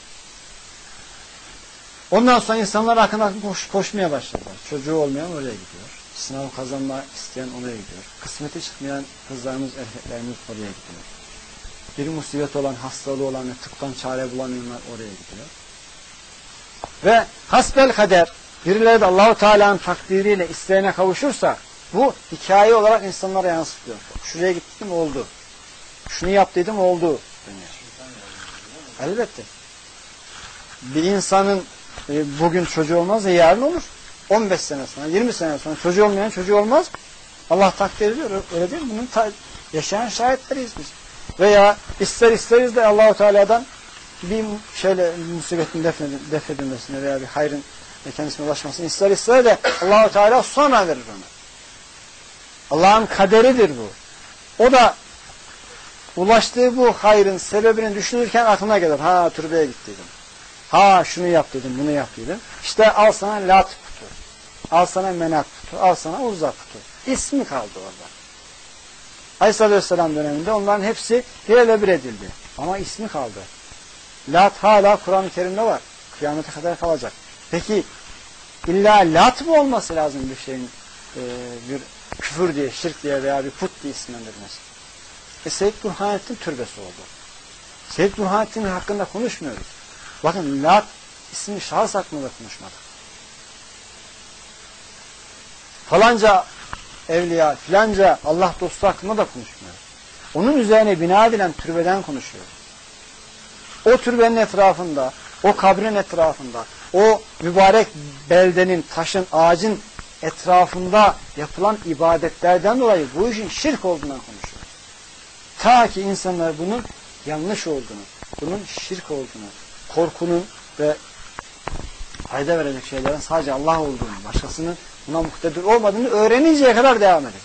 Ondan sonra insanlar akın akın koşmaya başladılar. Çocuğu olmayan oraya gidiyor. Sınav kazanmak isteyen oraya gidiyor. Kısmeti çıkmayan kızlarımız, erkeklerimiz oraya gidiyor. Bir musibet olan, hastalığı olan ve tıptan çare bulamayanlar oraya gidiyor. Ve hasbel kader, birileri de Allah-u Teala'nın takdiriyle isteğine kavuşursa bu hikaye olarak insanlara yansıtıyor. Şuraya gittim oldu. Şunu yaptıydım oldu deniyor. Elbette. Bir insanın bugün çocuğu olmaz da yarın olur. 15 sene sonra, 20 sene sonra çocuğu olmayan çocuğu olmaz. Allah takdir ediyor. Öyle değil mi? Bunun yaşayan şahitleriyiz biz. Veya isteriz de Allah-u Teala'dan bir şeyle musibetin defedilmesine veya bir hayrın kendisine ulaşmasını ister de Allah-u Teala sonra verir ona. Allah'ın kaderidir bu. O da ulaştığı bu hayrın sebebini düşünürken aklına gelir. Ha türbeye gittiydim. Ha şunu yaptıydım, bunu yaptıydım. İşte al sana Lat putu. Al sana Menat putu. Al sana Uzza putu. İsmi kaldı orada. Aleyhisselatü Vesselam döneminde onların hepsi yerle bir edildi. Ama ismi kaldı. Lat hala Kur'an-ı Kerim'de var. Kıyamete kadar kalacak. Peki illa Lat mı olması lazım bir şeyin bir küfür diye, şirk diye veya bir put diye isimlendirmesi? Seyyid Burhanettin türbesi oldu. Seyyid Burhanettin hakkında konuşmuyoruz. Bakın Lat ismi şahıs hakkında konuşmadık. Falanca evliya, filanca Allah dostu hakkında da konuşmuyoruz. Onun üzerine bina edilen türbeden konuşuyoruz. O türbenin etrafında, o kabrin etrafında, o mübarek beldenin, taşın, ağacın etrafında yapılan ibadetlerden dolayı bu işin şirk olduğundan konuşuyoruz. Ta ki insanlar bunun yanlış olduğunu, bunun şirk olduğunu, korkunun ve fayda verecek şeylerin sadece Allah olduğunu, başkasının buna muhtedir olmadığını öğreninceye kadar devam edecek.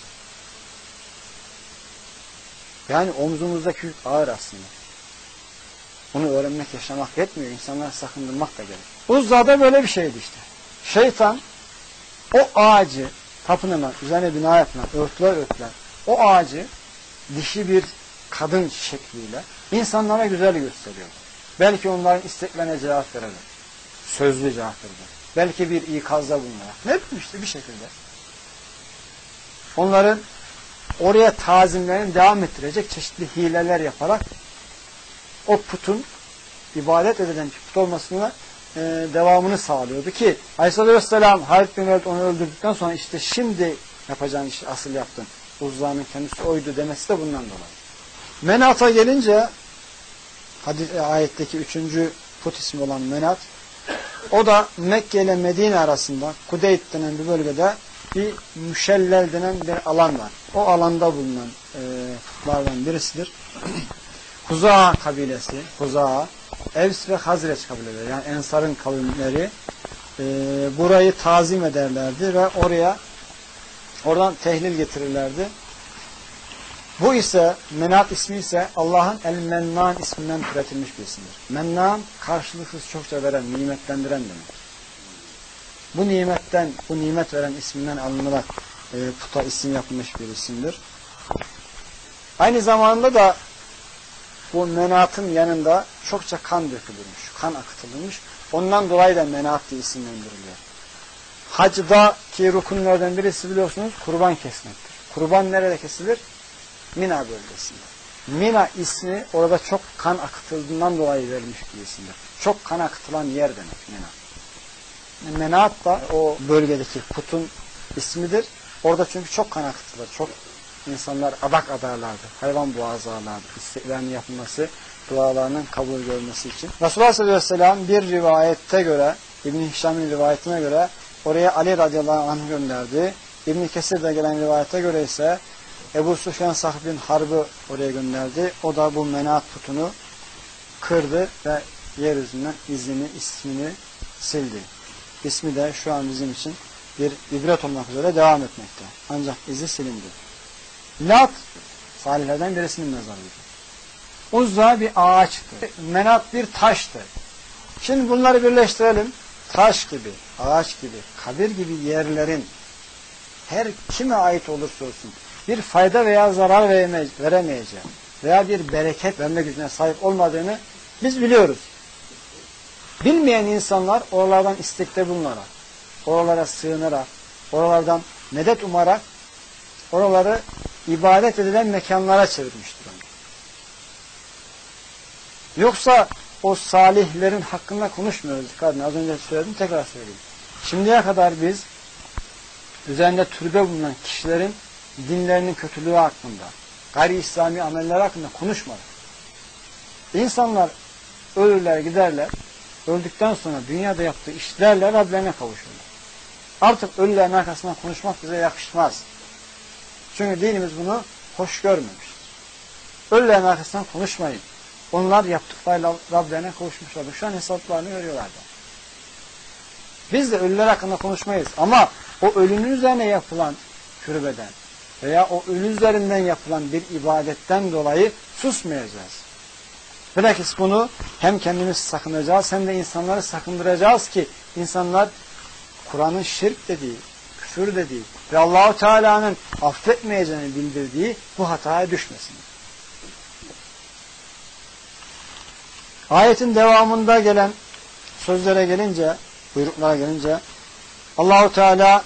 Yani omzumuzdaki yük ağır aslında. Bunu öğrenmek, yaşamak yetmiyor. İnsanları sakındırmak da gerek. Uzza'da böyle bir şeydi işte. Şeytan o ağacı tapınılan, üzerine bina yapılan, örtülen o ağacı dişi bir kadın şekliyle insanlara güzel gösteriyor. Belki onların isteklerine cevap verir. Sözlü cevap verir. Belki bir ikazda bulunarak. Ne bileyim işte bir şekilde. Onların oraya tazimlerini devam ettirecek çeşitli hileler yaparak o putun ibadet edilen put olmasına devamını sağlıyordu ki Aleyhisselatü Vesselam Halid bin Velid onu öldürdükten sonra işte şimdi yapacağın işi asıl yaptın. Uzza'nın kendisi oydu demesi de bundan dolayı. Menat'a gelince ayetteki 3. put ismi olan Menat, o da Mekke ile Medine arasında Kudeyt denen bir bölgede bir müşellel denen bir alan var. O alanda bulunan putlardan birisidir. Huza'a kabilesi, Huza'a, Evs ve Hazreç kabileleri, yani Ensar'ın kavimleri burayı tazim ederlerdi ve oradan tehlil getirirlerdi. Bu ise, Menat ismi ise Allah'ın El-Mennan isminden türetilmiş bir isimdir. Mennan, karşılıksız çokça veren, nimetlendiren demek. Bu nimet veren isminden alınarak puta isim yapılmış bir isimdir. Aynı zamanda da bu menatın yanında çokça kan dökülürmüş, kan akıtılmış. Ondan dolayı da menat diye isimlendiriliyor. Hacdaki rukunlardan birisi biliyorsunuz kurban kesmektir. Kurban nerede kesilir? Mina bölgesinde. Mina ismi orada çok kan akıtıldığından dolayı verilmiş bir isimdir. Çok kan akıtılan yer demek Mina. Menat da o bölgedeki putun ismidir. Orada çünkü çok kan akıtılır. Çok insanlar adak adarlardı. Hayvan boğazlarlardı. İstiklalin yapılması, dualarının kabul görmesi için. Resulullah sallallahu aleyhi ve sellem bir rivayette göre, İbn-i Hişam'ın rivayetine göre oraya Ali radıyallahu anh gönderdi. İbn-i Kesir'de gelen rivayete göre ise Ebu Süfyan Sahib bin Harb'ı oraya gönderdi. O da bu menat putunu kırdı ve yeryüzünden izini, ismini sildi. İsmi de şu an bizim için bir ibret olmak üzere devam etmekte. Ancak izi silindi. Lat, salihlerden birisinin mezarıydı. Uzza bir ağaçtı. Menat bir taştı. Şimdi bunları birleştirelim. Taş gibi, ağaç gibi, kabir gibi yerlerin her kime ait olursa olsun bir fayda veya zarar veremeyeceği veya bir bereket verme gücüne sahip olmadığını biz biliyoruz. Bilmeyen insanlar oralardan istekte bulunarak, oralara sığınarak, oralardan medet umarak oraları ibadet edilen mekanlara çevirmiştir onu. Yoksa o salihlerin hakkında konuşmuyoruz. Dikkat edin. Az önce söyledim. Tekrar söyleyeyim. Şimdiye kadar biz üzerinde türbe bulunan kişilerin dinlerinin kötülüğü hakkında, gayri İslami ameller hakkında konuşmadık. İnsanlar ölürler, giderler. Öldükten sonra dünyada yaptığı işlerle Rablerine kavuşurlar. Artık ölülerin arkasından konuşmak bize yakışmaz. Çünkü dinimiz bunu hoş görmemiş. Ölülerin arkasından konuşmayın. Onlar yaptıklarıyla Rablerine kavuşmuşlardı. Şu an hesaplarını görüyorlardı. Biz de ölüler hakkında konuşmayız. Ama o ölünün üzerine yapılan türbeden veya o ölü üzerinden yapılan bir ibadetten dolayı susmayacağız. Bilakis bunu hem kendimiz sakınacağız hem de insanları sakındıracağız ki insanlar Kur'an'ın şirk dediği, küfür dediği ve Allah-u Teala'nın affetmeyeceğini bildirdiği bu hataya düşmesin. Ayetin devamında gelen sözlere gelince, buyruklara gelince Allah-u Teala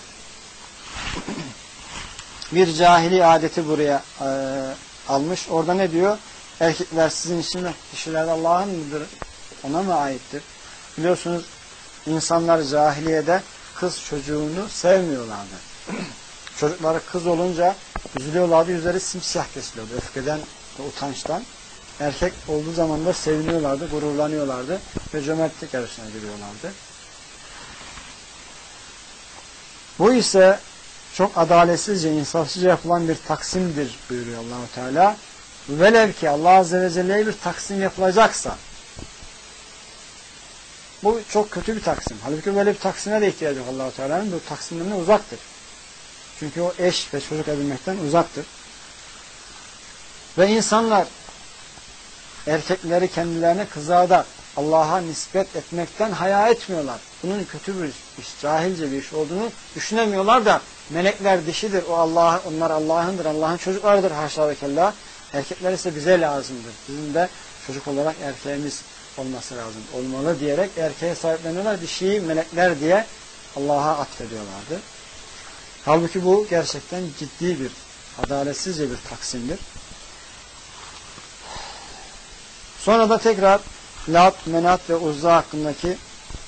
bir cahili adeti buraya almış. Orada ne diyor? Erkekler sizin için mi? Dişiler Allah'ın mıdır? Ona mı aittir? Biliyorsunuz insanlar cahiliyede kız çocuğunu sevmiyorlardı. Çocukları kız olunca üzülüyorlardı. Yüzleri simsiyah kesiliyordu. Öfkeden ve utançtan. Erkek olduğu zaman da seviniyorlardı, gururlanıyorlardı ve cömertlik yarışına giriyorlardı. Bu ise çok adaletsizce, insafsızca yapılan bir taksimdir buyuruyor Allah-u Teala. Velev ki Allah Azze ve Celle'ye bir taksim yapılacaksa bu çok kötü bir taksim. Halbuki böyle bir taksime de ihtiyacı yok Allah-u Teala'nın. Bu taksimden uzaktır. Çünkü o eş ve çocuk edinmekten uzaktır. Ve insanlar erkekleri kendilerine kızada Allah'a nispet etmekten haya etmiyorlar. Bunun kötü bir iş, cahilce bir iş olduğunu düşünemiyorlar da melekler dişidir. Onlar Allah'ındır, Allah'ın çocuklarıdır haşa ve kella. Erkekler ise bize lazımdır. Bizim de çocuk olarak erkeğimiz olması lazım, olmalı diyerek erkeğe sahipleniyorlar. Dişiyi melekler diye Allah'a atfediyorlardı. Halbuki bu gerçekten ciddi bir, adaletsizce bir taksimdir. Sonra da tekrar Lat, Menat ve Uzza hakkındaki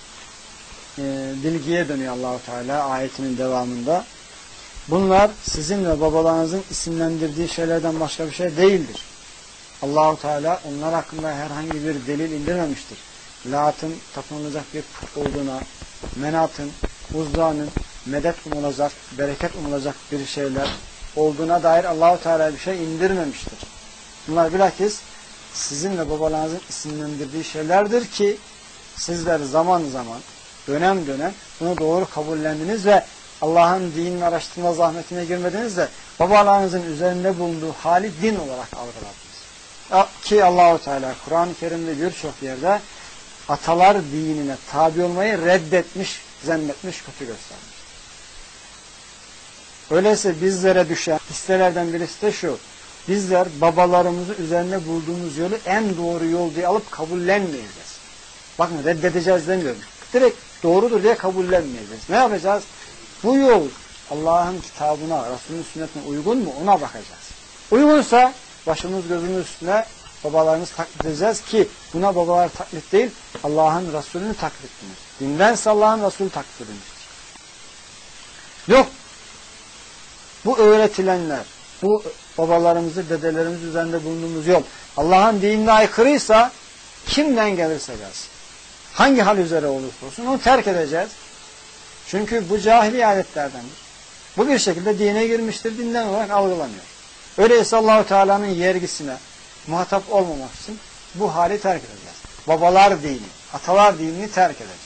bilgiye dönüyor Allah-u Teala ayetinin devamında. Bunlar sizin ve babalarınızın isimlendirdiği şeylerden başka bir şey değildir. Allah-u Teala onlar hakkında herhangi bir delil indirmemiştir. Lat'ın tapınılacak bir put olduğuna, Menat'ın, Uzza'nın medet umulacak, bereket umulacak bir şeyler olduğuna dair Allah-u Teala bir şey indirmemiştir. Bunlar bilakis sizin ve babalarınızın isimlendirdiği şeylerdir ki sizler zaman zaman, dönem dönem bunu doğru kabullendiniz ve Allah'ın dinini araştırma zahmetine girmediniz de babalarınızın üzerinde bulunduğu hali din olarak algıladınız. Ki Allah-u Teala Kur'an-ı Kerim'de birçok yerde atalar dinine tabi olmayı reddetmiş, zannetmiş, kötü göstermiş. Öyleyse bizlere düşen hisselerden birisi de şu: bizler babalarımızı üzerine bulduğumuz yolu en doğru yol diye alıp kabullenmeyeceğiz. Bakın reddedeceğiz demiyorum. Direkt doğrudur diye kabullenmeyeceğiz. Ne yapacağız? Bu yol Allah'ın kitabına, Resulünün sünnetine uygun mu? Ona bakacağız. Uygunsa başımız gözümüz üstüne babalarımızı taklit edeceğiz ki buna babalar taklit değil, Allah'ın Resulünü taklit edilmiş. Dindense Allah'ın Resulü taklit edilmiştir. Yok. Bu öğretilenler, bu babalarımızı, dedelerimiz üzerinde bulunduğumuz yol Allah'ın dinine aykırıysa kimden gelirse gelsin, hangi hal üzere olursa olsun onu terk edeceğiz. Çünkü bu cahili adetlerdendir. Bu bir şekilde dine girmiştir, dinden olarak algılanıyor. Öyleyse Allah-u Teala'nın yergisine muhatap olmamak için bu hali terk edeceğiz. Babalar dini, atalar dinini terk edeceğiz.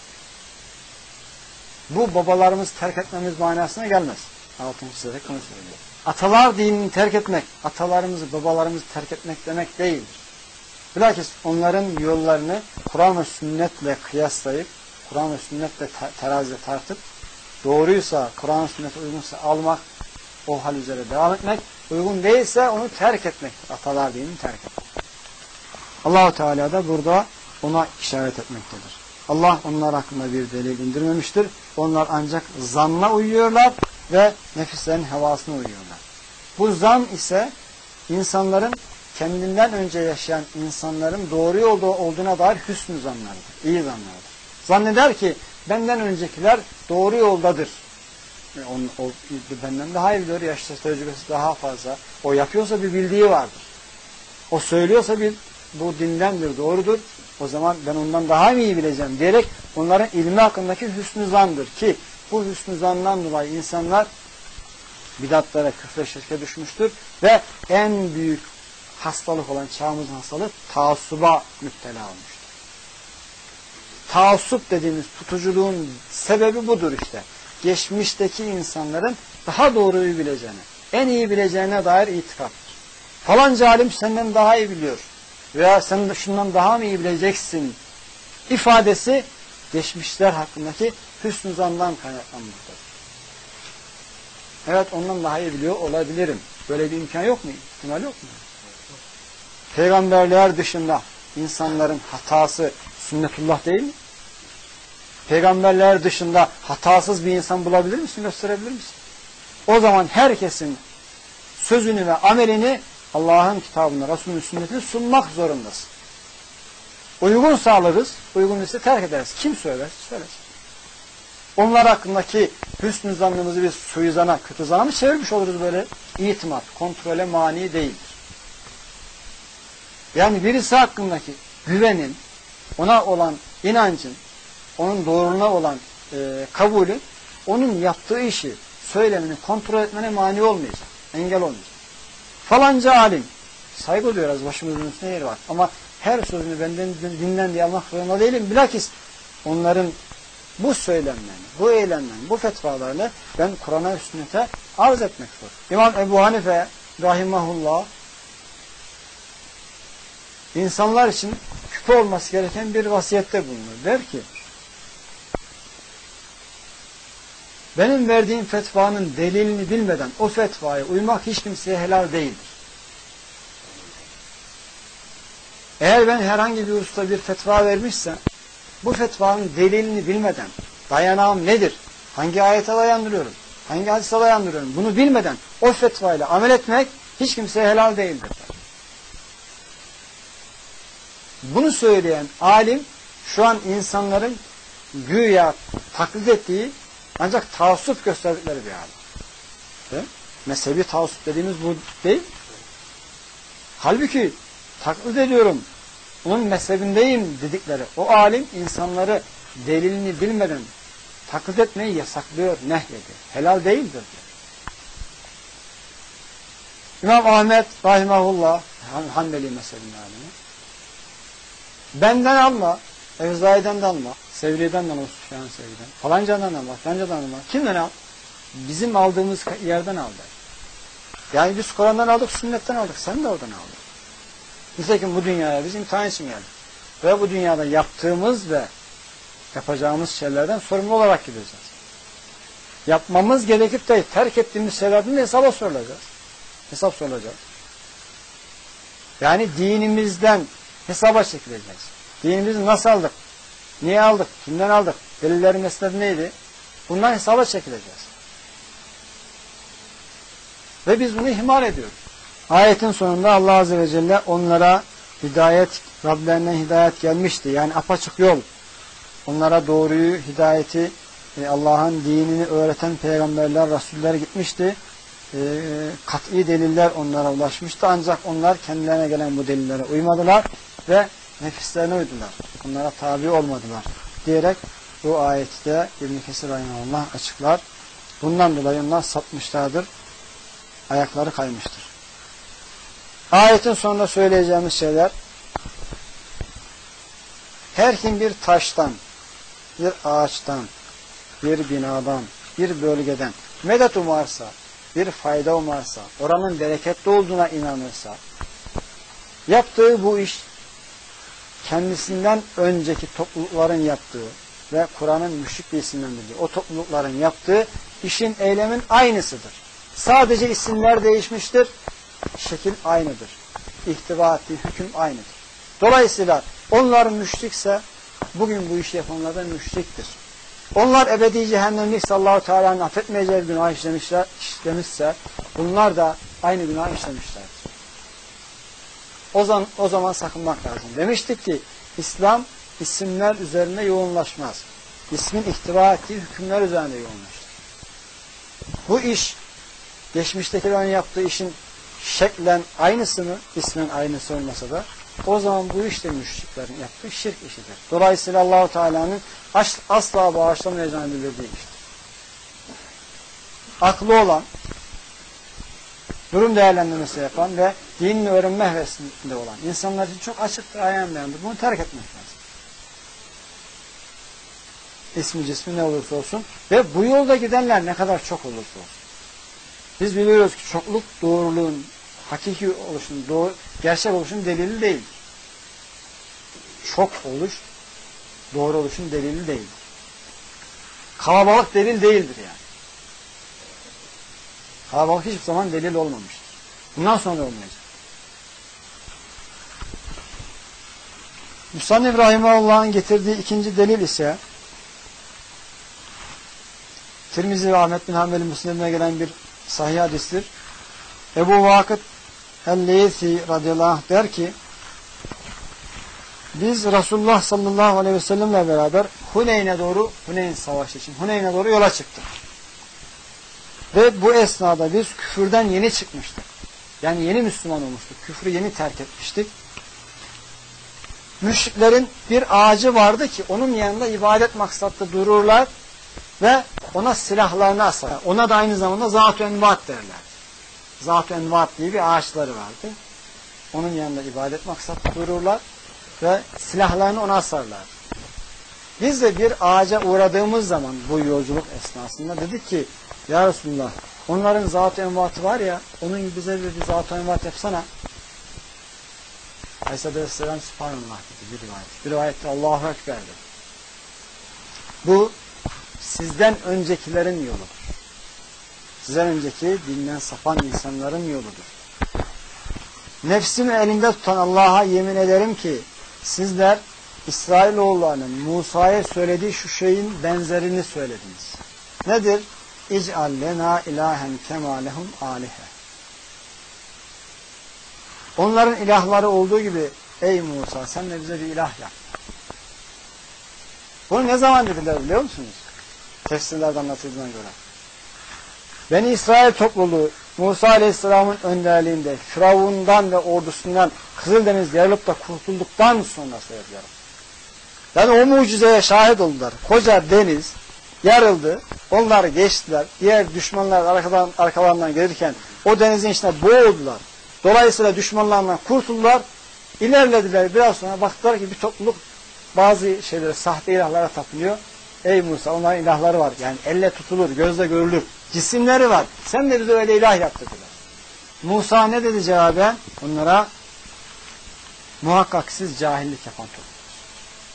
Bu babalarımızı terk etmemiz manasına gelmez. Altını çizerek onu söylüyor. Atalar dinini terk etmek, atalarımızı, babalarımızı terk etmek demek değildir. Bilakis onların yollarını Kur'an ve sünnetle kıyaslayıp, Kur'an ve sünnetle terazide tartıp, doğruysa, Kur'an ve sünnete uygunsa almak, o hal üzere devam etmek, uygun değilse onu terk etmek, atalar dinini terk etmek. Allah-u Teala da burada ona işaret etmektedir. Allah onlar hakkında bir delil indirmemiştir. Onlar ancak zanna uyuyorlar ve nefislerin hevasına uyuyorlar. Bu zan ise insanların kendinden önce yaşayan insanların doğru yolda olduğuna dair hüsnü zanlarıdır, iyi zanlarıdır. Zanneder ki benden öncekiler doğru yoldadır. O benden daha iyi biliyor, yaşta tecrübesi daha fazla. O yapıyorsa bir bildiği vardır. O söylüyorsa bu dindendir, doğrudur. O zaman ben ondan daha iyi bileceğim diyerek onların ilmi hakkındaki hüsnü zandır ki bu hüsnü zandan dolayı insanlar bidatlara, küfre, şirke düşmüştür ve en büyük hastalık olan çağımızın hastalığı taassuba müptela olmuştur. Taassup dediğimiz tutuculuğun sebebi budur işte. Geçmişteki insanların daha doğruyu bileceğine, en iyi bileceğine dair itikattır. Falanca alim senden daha iyi biliyor veya sen de şundan daha mı iyi bileceksin ifadesi geçmişler hakkındaki hüsnü zandan kaynaklanmaktadır. Evet, ondan daha iyi biliyor olabilirim. Böyle bir imkan yok mu? İhtimal yok mu? Peygamberler dışında insanların hatası sünnetullah değil mi? Peygamberler dışında hatasız bir insan bulabilir misin? Gösterebilir misin? O zaman herkesin sözünü ve amelini Allah'ın kitabına, Resulünün sünnetini sunmak zorundasın. Uygun sağlarız, uygun ise terk ederiz. Kim söylerse söylesin. Onlar hakkındaki hüsnü zannımızı biz suizana, kötü zana mı çevirmiş oluruz böyle? İtimat, kontrole mani değildir. Yani birisi hakkındaki güvenin, ona olan inancın, onun doğruluğuna olan kabulün, onun yaptığı işi, söylemini kontrol etmene mani olmayacak, engel olmayacak. Falanca alim, saygı duyuyoruz, başımızın üstüne yeri var. Ama her sözünü benden dinlen diye almak zorunda değilim. Bilakis onların bu söylemlerini, bu eylemlerini, bu fetvalarını ben Kur'an'a ve sünnete arz etmek zor. İmam Ebu Hanife rahimahullah insanlar için küpe olması gereken bir vasiyette bulunur. Der ki, benim verdiğim fetvanın delilini bilmeden o fetvaya uymak hiç kimseye helal değildir. Eğer ben herhangi bir hususta bir fetva vermişsem, bu fetvanın delilini bilmeden dayanağım nedir? Hangi ayete dayandırıyorum? Hangi hadise dayandırıyorum? Bunu bilmeden o fetvayla amel etmek hiç kimseye helal değildir. Bunu söyleyen alim şu an insanların güya taklit ettiği ancak taassup gösterdikleri bir alim. Mezhebi taassup dediğimiz bu değil. Halbuki taklit ediyorum, onun mezhebindeyim dedikleri o alim insanları delilini bilmeden taklit etmeyi yasaklıyor, nehyediyor. Helal değildir diyor. İmam Ahmet rahimahullah, Hanbeli mezhebinin alimi, benden alma, Evzai'den de alma, Sevri'den de alma, Süfyan Sevri'den, falancadan alma, falancadan alma. Kimden al? Bizim aldığımız yerden al der. Yani biz Kur'an'dan aldık, sünnetten aldık, sen de oradan aldın. Nitekim bu dünyaya biz imtihan için geldik. Ve bu dünyada yaptığımız ve yapacağımız şeylerden sorumlu olarak gideceğiz. Yapmamız gerekip de terk ettiğimiz şeylerden de hesaba sorulacağız. Hesap sorulacak. Yani dinimizden hesaba çekileceğiz. Dinimizi nasıl aldık? Niye aldık? Kimden aldık? Delillerin mesnedi neydi? Bundan hesaba çekileceğiz. Ve biz bunu ihmal ediyoruz. Ayetin sonunda Allah Azze ve Celle onlara hidayet, Rablerinden hidayet gelmişti. Yani apaçık yol. Onlara doğruyu, hidayeti, Allah'ın dinini öğreten peygamberler, rasuller gitmişti. Kat'i deliller onlara ulaşmıştı. Ancak onlar kendilerine gelen bu delillere uymadılar ve nefislerine uydular. Onlara tabi olmadılar. Diyerek bu ayeti de İbn-i Kesir Rahimahullah açıklar. Bundan dolayı onlar sapmışlardır. Ayakları kaymıştır. Ayetin sonunda söyleyeceğimiz şeyler, her kim bir taştan, bir ağaçtan, bir binadan, bir bölgeden medet umarsa, bir fayda umarsa, oranın bereketli olduğuna inanırsa, yaptığı bu iş kendisinden önceki toplulukların yaptığı ve Kur'an'ın müşrik diye isimlendirdiği o toplulukların yaptığı işin, eylemin aynısıdır. Sadece isimler değişmiştir, şekil aynıdır. İhtiva ettiği hüküm aynıdır. Dolayısıyla onlar müşrikse bugün bu işi yapanlar da müşriktir. Onlar ebedi cehennemlikse, Allah-u Teala'nın affetmeyeceği günah işlemişse bunlar da aynı günah işlemişlerdir. O zaman sakınmak lazım. Demiştik ki İslam isimler üzerine yoğunlaşmaz. İsmin ihtiva ettiği hükümler üzerine yoğunlaşır. Bu iş geçmiştekilerin yaptığı işin şeklen aynısı mı? İsmin aynısı olmasa da o zaman bu iş de müşriklerin yaptığı şirk işidir. Dolayısıyla Allah-u Teala'nın asla bağışlamayacağını bildirdiği iştir. Aklı olan, durum değerlendirmesi yapan ve dinini öğrenme hevesinde olan insanlar için çok açıktır, ayan beyandır. Bunu terk etmek lazım. İsmi cismi ne olursa olsun ve bu yolda gidenler ne kadar çok olursa olsun. Biz biliyoruz ki çokluk doğruluğun, hakiki oluşun, gerçek oluşun delili değildir. Çok oluş, doğru oluşun delili değildir. Kalabalık delil değildir yani. Kalabalık hiçbir zaman delil olmamıştır. Bundan sonra olmayacak. Musannif Rahimahullah'ın getirdiği ikinci delil ise Tirmizi ve Ahmet bin Hanbel'in Müslim'e gelen bir sahih hadistir. Ebu Vakıt el-Leysi radıyallahu anh der ki, biz Resulullah sallallahu aleyhi ve sellemle beraber Huneyn savaşı için Huneyn'e doğru yola çıktık. Ve bu esnada biz küfürden yeni çıkmıştık. Yani yeni Müslüman olmuştuk. Küfrü yeni terk etmiştik. Müşriklerin bir ağacı vardı ki onun yanında ibadet maksatlı dururlar ve ona silahlarını asar. Ona da aynı zamanda Zat-ı Envat derler. Zat-ı Envat diye bir ağaçları vardı. Onun yanında ibadet maksatlı dururlar ve silahlarını ona asarlar. Biz de bir ağaca uğradığımız zaman bu yolculuk esnasında dedik ki, ya Resulullah, onların Zat-ı Envat'ı var ya, onun gibi bize bir Zat-ı Envat yapsana. Aleyhisselam Sübhanallah dedi bir rivayet. Bir rivayette Allahu Ekber dedi. Bu sizden öncekilerin yoludur. Sizden önceki dinden sapan insanların yoludur. Nefsimi elinde tutan Allah'a yemin ederim ki sizler İsrailoğullarının Musa'ya söylediği şu şeyin benzerini söylediniz. Nedir? İc'al lena ilahen kema lehum alihe. Onların ilahları olduğu gibi ey Musa sen de bize bir ilah yap. Bunu ne zaman dediler biliyor musunuz? Tefsirlerde anlatıldığına göre. Beni İsrail topluluğu Musa Aleyhisselam'ın önderliğinde Firavun'dan ve ordusundan Kızıldeniz yarılıp da kurtulduktan sonra söylediler. Yani o mucizeye şahit oldular. Koca deniz yarıldı. Onlar geçtiler. Diğer düşmanlar arkalarından gelirken o denizin içine boğuldular. Dolayısıyla düşmanlarından kurtuldular. İlerlediler. Biraz sonra baktılar ki bir topluluk bazı şeylere, sahte ilahlara tapınıyor. Ey Musa onların ilahları var. Yani elle tutulur, gözle görülür. Cisimleri var. Sen de bize öyle ilah yap dediler. Musa ne dedi cevaben? Onlara muhakkak siz cahillik yapan topluluk.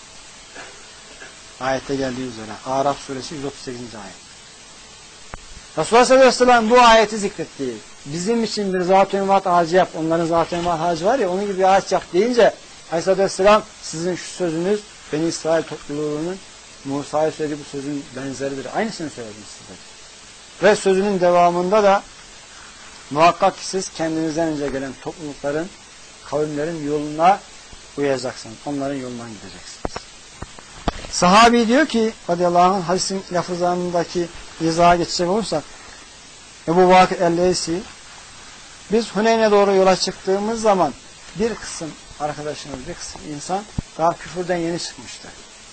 Ayette geldiği üzere. Araf suresi 138. ayet. Resulullah sallallahu aleyhi ve sellem bu ayeti zikretti. Bizim için bir zat-ı emvat ağacı yap. Onların zat-ı emvat ağacı var ya, onun gibi bir ağaç yap deyince Aleyhisselatü vesselam sizin şu sözünüz Beni İsrail topluluğunun Musa'ya söylediği bu sözün benzeridir. Aynısını söyledim size. Ve sözünün devamında da muhakkak ki siz kendinizden önce gelen toplulukların, kavimlerin yoluna uyacaksınız. Onların yolundan gideceksiniz. Sahabi diyor ki radıyallahu anh, hadisin lafızlarındaki izaha geçecek olursak, Ebu Vakir el-Leysi, biz Huneyn'e doğru yola çıktığımız zaman bir kısım arkadaşımız, bir kısım insan daha küfürden yeni çıkmıştı.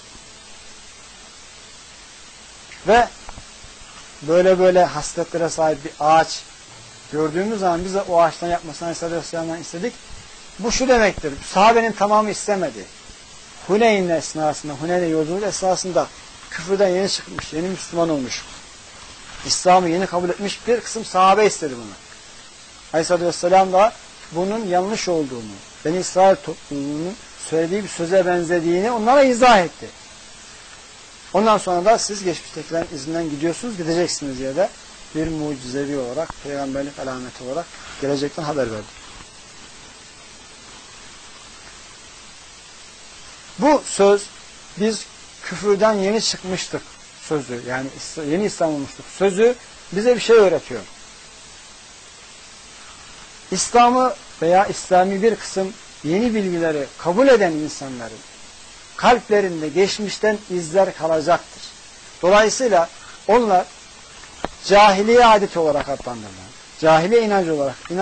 Ve böyle hasletlere sahip bir ağaç gördüğümüz zaman biz de o ağaçtan yapmasını Aleyhisselam'dan istedik. Bu şu demektir, sahabenin tamamı istemedi. Huneyn esnasında, Huneyn'e yolculuk esnasında küfürden yeni çıkmış, yeni Müslüman olmuş, İslam'ı yeni kabul etmiş bir kısım sahabe istedi bunu. Aleyhisselatü Vesselam da bunun yanlış olduğunu, Beni İsrail topluluğunun söylediği bir söze benzediğini onlara izah etti. Ondan sonra da siz geçmiştekilerin izinden gidiyorsunuz, gideceksiniz diye de bir mucizevi olarak, peygamberlik alameti olarak gelecekten haber verdi. Bu söz, biz küfürden yeni çıkmıştık sözü, yani yeni İslam olmuştuk sözü bize bir şey öğretiyor. İslam'ı veya İslami bir kısım yeni bilgileri kabul eden insanların kalplerinde geçmişten izler kalacaktır. Dolayısıyla onlar cahiliye adeti olarak adlandırılan, cahiliye inancı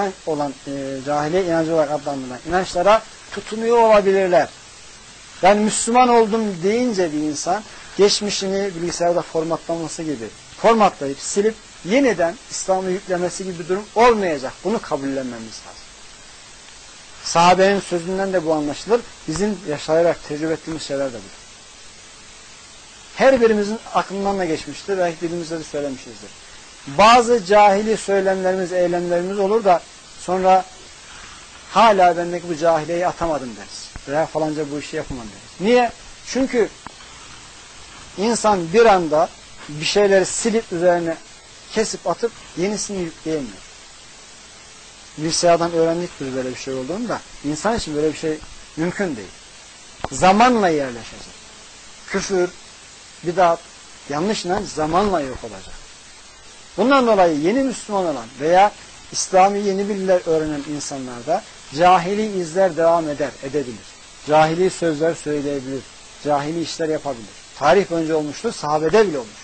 olarak adlandırılan inançlara tutunuyor olabilirler. Ben Müslüman oldum deyince bir insan geçmişini bilgisayarda formatlaması gibi formatlayıp silip yeniden İslam'ı yüklemesi gibi bir durum olmayacak. Bunu kabullenmemiz lazım. Sahabenin sözünden de bu anlaşılır. Bizim yaşayarak tecrübe ettiğimiz şeyler de budur. Her birimizin aklından da geçmiştir. Belki dilimizde de söylemişizdir. Bazı cahili söylemlerimiz, eylemlerimiz olur da sonra hala bendeki bu cahiliyeyi atamadım deriz. Veya falanca bu işi yapamam deriz. Niye? Çünkü insan bir anda bir şeyleri silip üzerine kesip atıp yenisini yükleyemiyor. Bilgisayardan öğrendik biz böyle bir şey olduğunu da insan için böyle bir şey mümkün değil. Zamanla yerleşecek. Küfür, bidat, yanlış inanç zamanla yok olacak. Bundan dolayı yeni Müslüman olan veya İslami yeni bilgiler öğrenen insanlarda cahili izler devam edebilir. Cahili sözler söyleyebilir. Cahili işler yapabilir. Tarih boyunca olmuştur, sahabede bile olmuştur.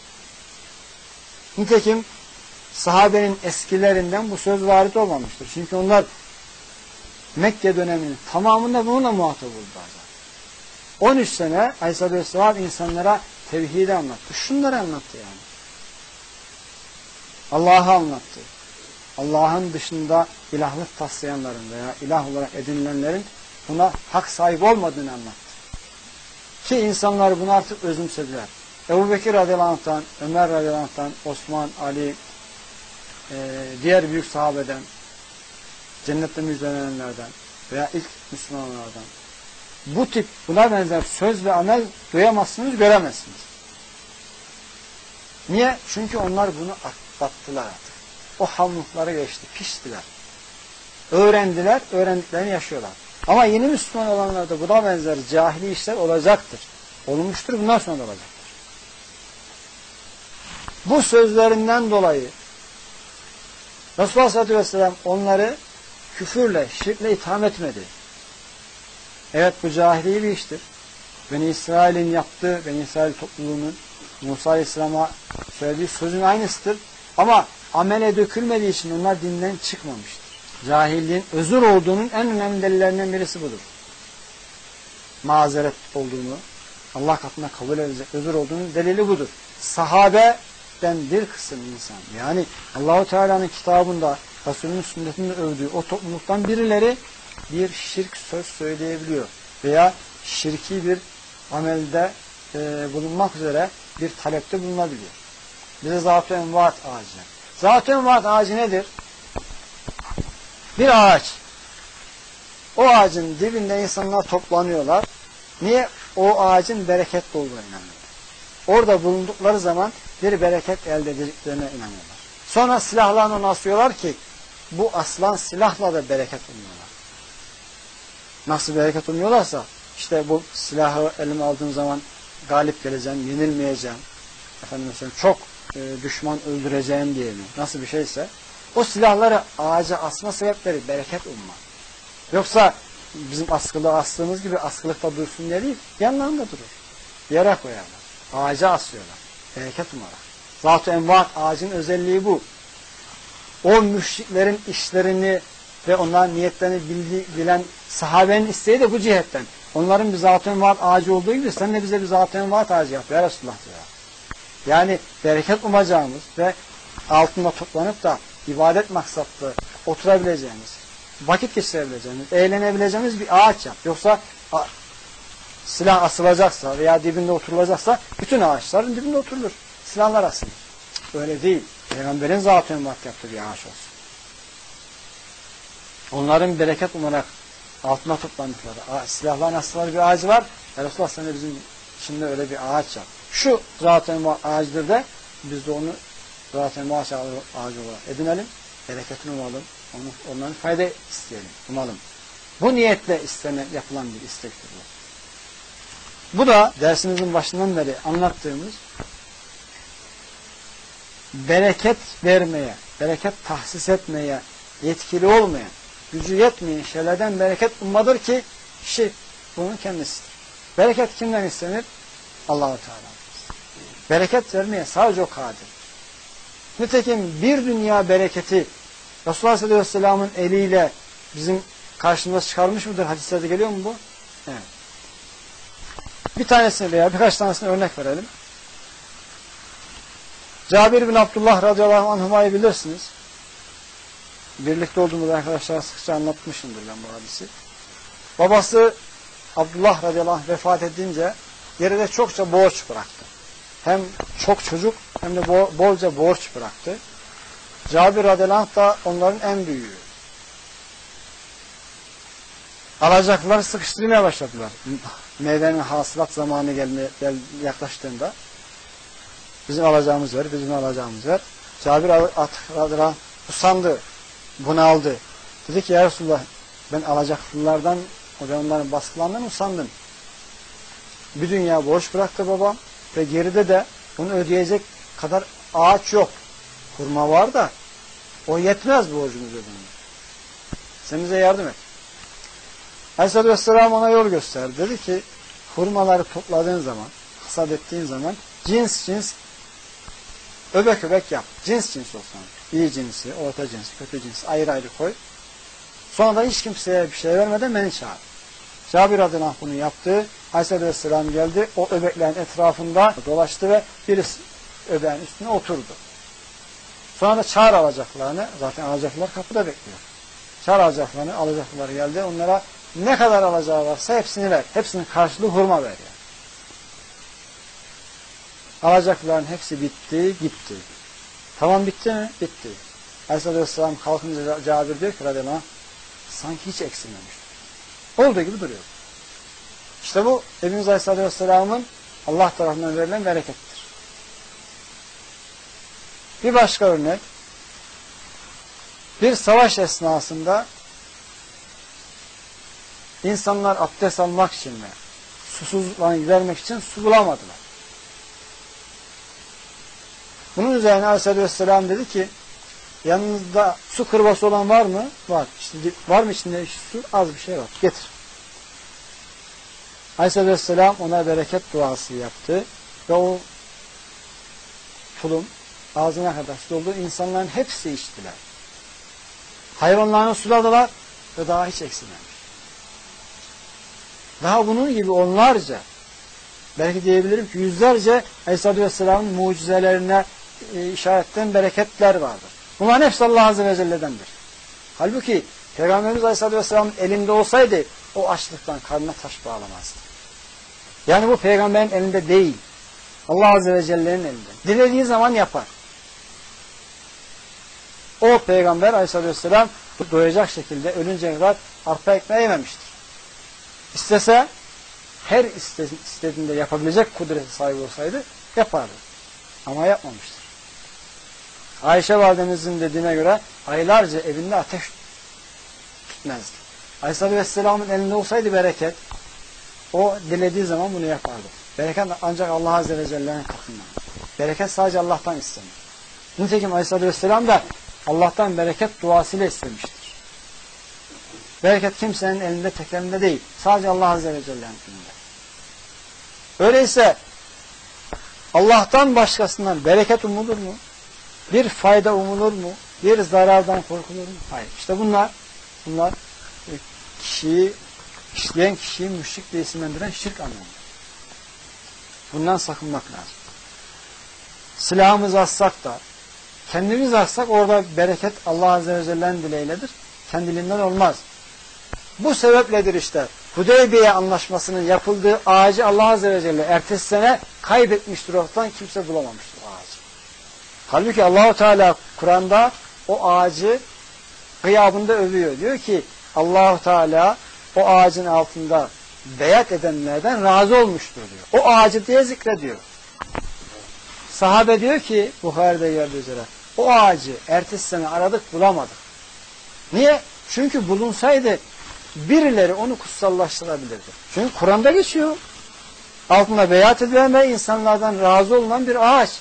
Nitekim sahabenin eskilerinden bu söz varit olmamıştır. Çünkü onlar Mekke döneminin tamamında bununla muhatap oldular. 13 sene Aleyhisselatü Vesselam insanlara tevhidi anlattı. Şunları anlattı yani. Allah'ı anlattı. Allah'ın dışında ilahlık taslayanların veya ilah olarak edinilenlerin buna hak sahibi olmadığını anlattı. Ki insanlar bunu artık özümsediler. Ebu Bekir radıyallahu anh'tan, Ömer radıyallahu anh'tan, Osman, Ali, diğer büyük sahabeden, cennette müjdelenenlerden veya ilk Müslümanlardan bu tip buna benzer söz ve amel duyamazsınız, göremezsiniz. Niye? Çünkü onlar bunu atlattılar artık. O hamlukları geçti, piştiler. Öğrendiler, öğrendiklerini yaşıyorlar. Ama yeni Müslüman olanlarda buna benzer cahili işler olacaktır. Olmuştur, bundan sonra da olacaktır. Bu sözlerinden dolayı Resulullah Aleyhisselatü Vesselam onları küfürle, şirkle itham etmedi. Evet, bu cahili bir iştir. Beni İsrail'in yaptığı, Beni İsrail topluluğunun Musa Aleyhisselam'a söylediği sözün aynısıdır. Ama amele dökülmediği için onlar dinden çıkmamıştır. Cahilliğin özür olduğunun en önemli delillerinden birisi budur. Mazeret olduğunu, Allah katında kabul edilecek özür olduğunun delili budur. Sahabeden bir kısım insan, yani Allahu Teala'nın kitabında, Resulünün sünnetinde övdüğü o topluluktan birileri bir şirk söz söyleyebiliyor. Veya şirki bir amelde bulunmak üzere bir talepte bulunabiliyor. Bize Zat-ı Envat ağacı. Zat-ı Envat ağacı nedir? Bir ağaç. O ağacın dibinde insanlar toplanıyorlar. Niye? O ağacın bereketli olduğuna inanıyorlar. orada bulundukları zaman bir bereket elde edeceklerine inanıyorlar. Sonra silahlarını ona asıyorlar ki bu aslan silahla da bereket umuyorlar. Nasıl bereket umuyorlarsa işte bu silahı elime aldığım zaman galip geleceğim, yenilmeyeceğim. Efendim çok düşman öldüreceğim diye mi? Nasıl bir şeyse o silahları ağaca asma sebepleri bereket umma. Yoksa bizim askılığa astığımız gibi askılıkta dursun diye değil, yanlarında durur. Yere koyarlar. Ağaca asıyorlar. Bereket umarak. Zat-ı envat ağacın özelliği bu. O müşriklerin işlerini ve onların niyetlerini bilen sahabenin isteği de bu cihetten. Onların bir zat-ı envat ağacı olduğu gibi sen de bize bir zat-ı envat ağacı yap ya Resulullah diyor. Yani bereket umacağımız ve altında toplanıp da ibadet maksatlı oturabileceğimiz, vakit geçirebileceğimiz, eğlenebileceğimiz bir ağaç yap. Yoksa silah asılacaksa veya dibinde oturulacaksa bütün ağaçların dibinde oturulur. Silahlar asılır. Öyle değil. Peygamberin zat-ı envat yaptığı bir ağaç olsun. Onların bereket umarak altına toplandıkları silahların asılları bir ağacı var. Resulullah sen de bizim içinde öyle bir ağaç yap. Şu zat-ı envat ağacıdır da biz de onu zat-ı envat ağacı olarak edinelim. Bereketini umalım. Ondan fayda isteyelim. Umalım. Bu niyetle yapılan bir istektir bu. Bu da dersimizin başından beri anlattığımız bereket vermeye, bereket tahsis etmeye yetkili olmayan, gücü yetmeyen şeylerden bereket ummadır ki kişi bunun kendisidir. Bereket kimden istenir? Allah-u Teala. Bereket vermeye sadece o kadir. Nitekim bir dünya bereketi Resulullah sallallahu aleyhi ve sellem'in eliyle bizim karşımıza çıkarmış mıdır? Hadislerde geliyor mu bu? Evet. Bir tanesini veya birkaç tanesini örnek verelim. Cabir bin Abdullah radıyallahu anhuma'yı bilirsiniz. Birlikte olduğumuz arkadaşlara sıkça anlatmışımdır ben bu hadisi. Babası Abdullah radıyallahu anh vefat edince geride çokça borç bıraktı. Hem çok çocuk hem de bolca borç bıraktı. Cabir radıyallahu anh da onların en büyüğü. Alacaklıları sıkıştırmaya başladılar. Meyvenin hasılat zamanı yaklaştığında bizim alacağımız var, bizim alacağımız var. Cabir radıyallahu anh usandı, bunaldı. Dedi ki ya Resulullah ben alacaklılardan, onların baskılarından usandım. Bir dünya borç bıraktı babam ve geride de onu ödeyecek kadar ağaç yok. Hurma var da o yetmez borcumuzu ödemeye. Sen bize yardım et. Aleyhisselatü Vesselam ona yol gösterdi. Dedi ki hurmaları topladığın zaman, hasat ettiğin zaman cins cins öbek öbek yap. Cins cins olsun. İyi cinsi, orta cinsi, kötü cinsi ayrı ayrı koy. Sonra da hiç kimseye bir şey vermeden beni çağır. Cabir radıyallahu anh bunu yaptı. Aleyhisselatü Vesselam geldi. O öbeklerin etrafında dolaştı ve birisi öbeğin üstüne oturdu. Sonra da çağır alacaklarını, zaten alacaklar kapıda bekliyor. Çağır alacaklarını, alacaklar geldi. Onlara ne kadar alacağı varsa hepsini ver. Hepsinin karşılığı hurma ver. Yani. Alacakların hepsi bitti, gitti. Tamam bitti mi? Bitti. Aleyhisselatü Vesselam kalkınca Cabir diyor ki radıyallahu anh, sanki hiç eksilmemiş. Olduğu gibi duruyor. İşte bu Efendimiz Aleyhisselatü Vesselam'ın Allah tarafından verilen berekettir. Bir başka örnek. Bir savaş esnasında insanlar abdest almak için ve susuzluklarını gidermek için su bulamadılar. Bunun üzerine Aleyhisselatü Vesselam dedi ki yanınızda su kırbası olan var mı? Var. Şimdi, var mı içinde su? Az bir şey var. Getir. Aleyhisselatü Vesselam ona bereket duası yaptı ve o tulum ağzına kadar doldu. İnsanların hepsi içtiler. Hayvanlarını suladılar ve daha hiç eksilmemiş. Daha bunun gibi onlarca, belki diyebilirim ki yüzlerce Aleyhisselatü Vesselam'ın mucizelerine işaretten bereketler vardır. Bunların hepsi Allah Azze ve Celle'dendir. Halbuki Peygamberimiz Aleyhisselatü Vesselam'ın elinde olsaydı o açlıktan karnına taş bağlamazdı. Yani bu Peygamberin elinde değil. Allah Azze ve Celle'nin elinde. Dilediği zaman yapar. O Peygamber Aleyhisselatü Vesselam doyacak şekilde ölünceye kadar arpa ekmeği yememiştir. İstese her istediğinde yapabilecek kudrete sahip olsaydı yapardı. Ama yapmamıştır. Ayşe validemizin dediğine göre aylarca evinde ateş tutmazdı. Aleyhisselatü Vesselam'ın elinde olsaydı bereket, o dilediği zaman bunu yapardı. Bereket ancak Allah Azze ve Celle'nin katından. Bereket sadece Allah'tan istenir. Nitekim Aleyhisselatü Vesselam da Allah'tan bereket duasıyla istemiştir. Bereket kimsenin elinde, tek elinde değil. Sadece Allah Azze ve Celle'nin elinde. Öyleyse Allah'tan başkasından bereket umulur mu? Bir fayda umulur mu? Bir zarardan korkulur mu? Hayır. İşte bunlar kişiyi, işleyen kişiyi müşrik diye isimlendiren şirk anlamı. Bundan sakınmak lazım. Silahımızı atsak da, kendimiz atsak orada bereket Allah Azze ve Celle'nin dileğiyle,'dir. Kendiliğinden olmaz. Bu sebepledir işte Hudeybiye anlaşmasının yapıldığı ağacı Allah Azze ve Celle ertesi sene kaybetmiştir, ortadan kimse bulamamıştır o ağacı. Halbuki Allah-u Teala Kur'an'da o ağacı gıyabında övüyor. Diyor ki Allah-u Teala o ağacın altında beyat edenlerden razı olmuştur diyor. O ağacı diye zikrediyor. Sahabe diyor ki Buhari'de geldiği üzere o ağacı ertesi sene aradık, bulamadık. Niye? Çünkü bulunsaydı birileri onu kutsallaştırabilirdi. Çünkü Kur'an'da geçiyor. Altında beyat edilen ve insanlardan razı olunan bir ağaç.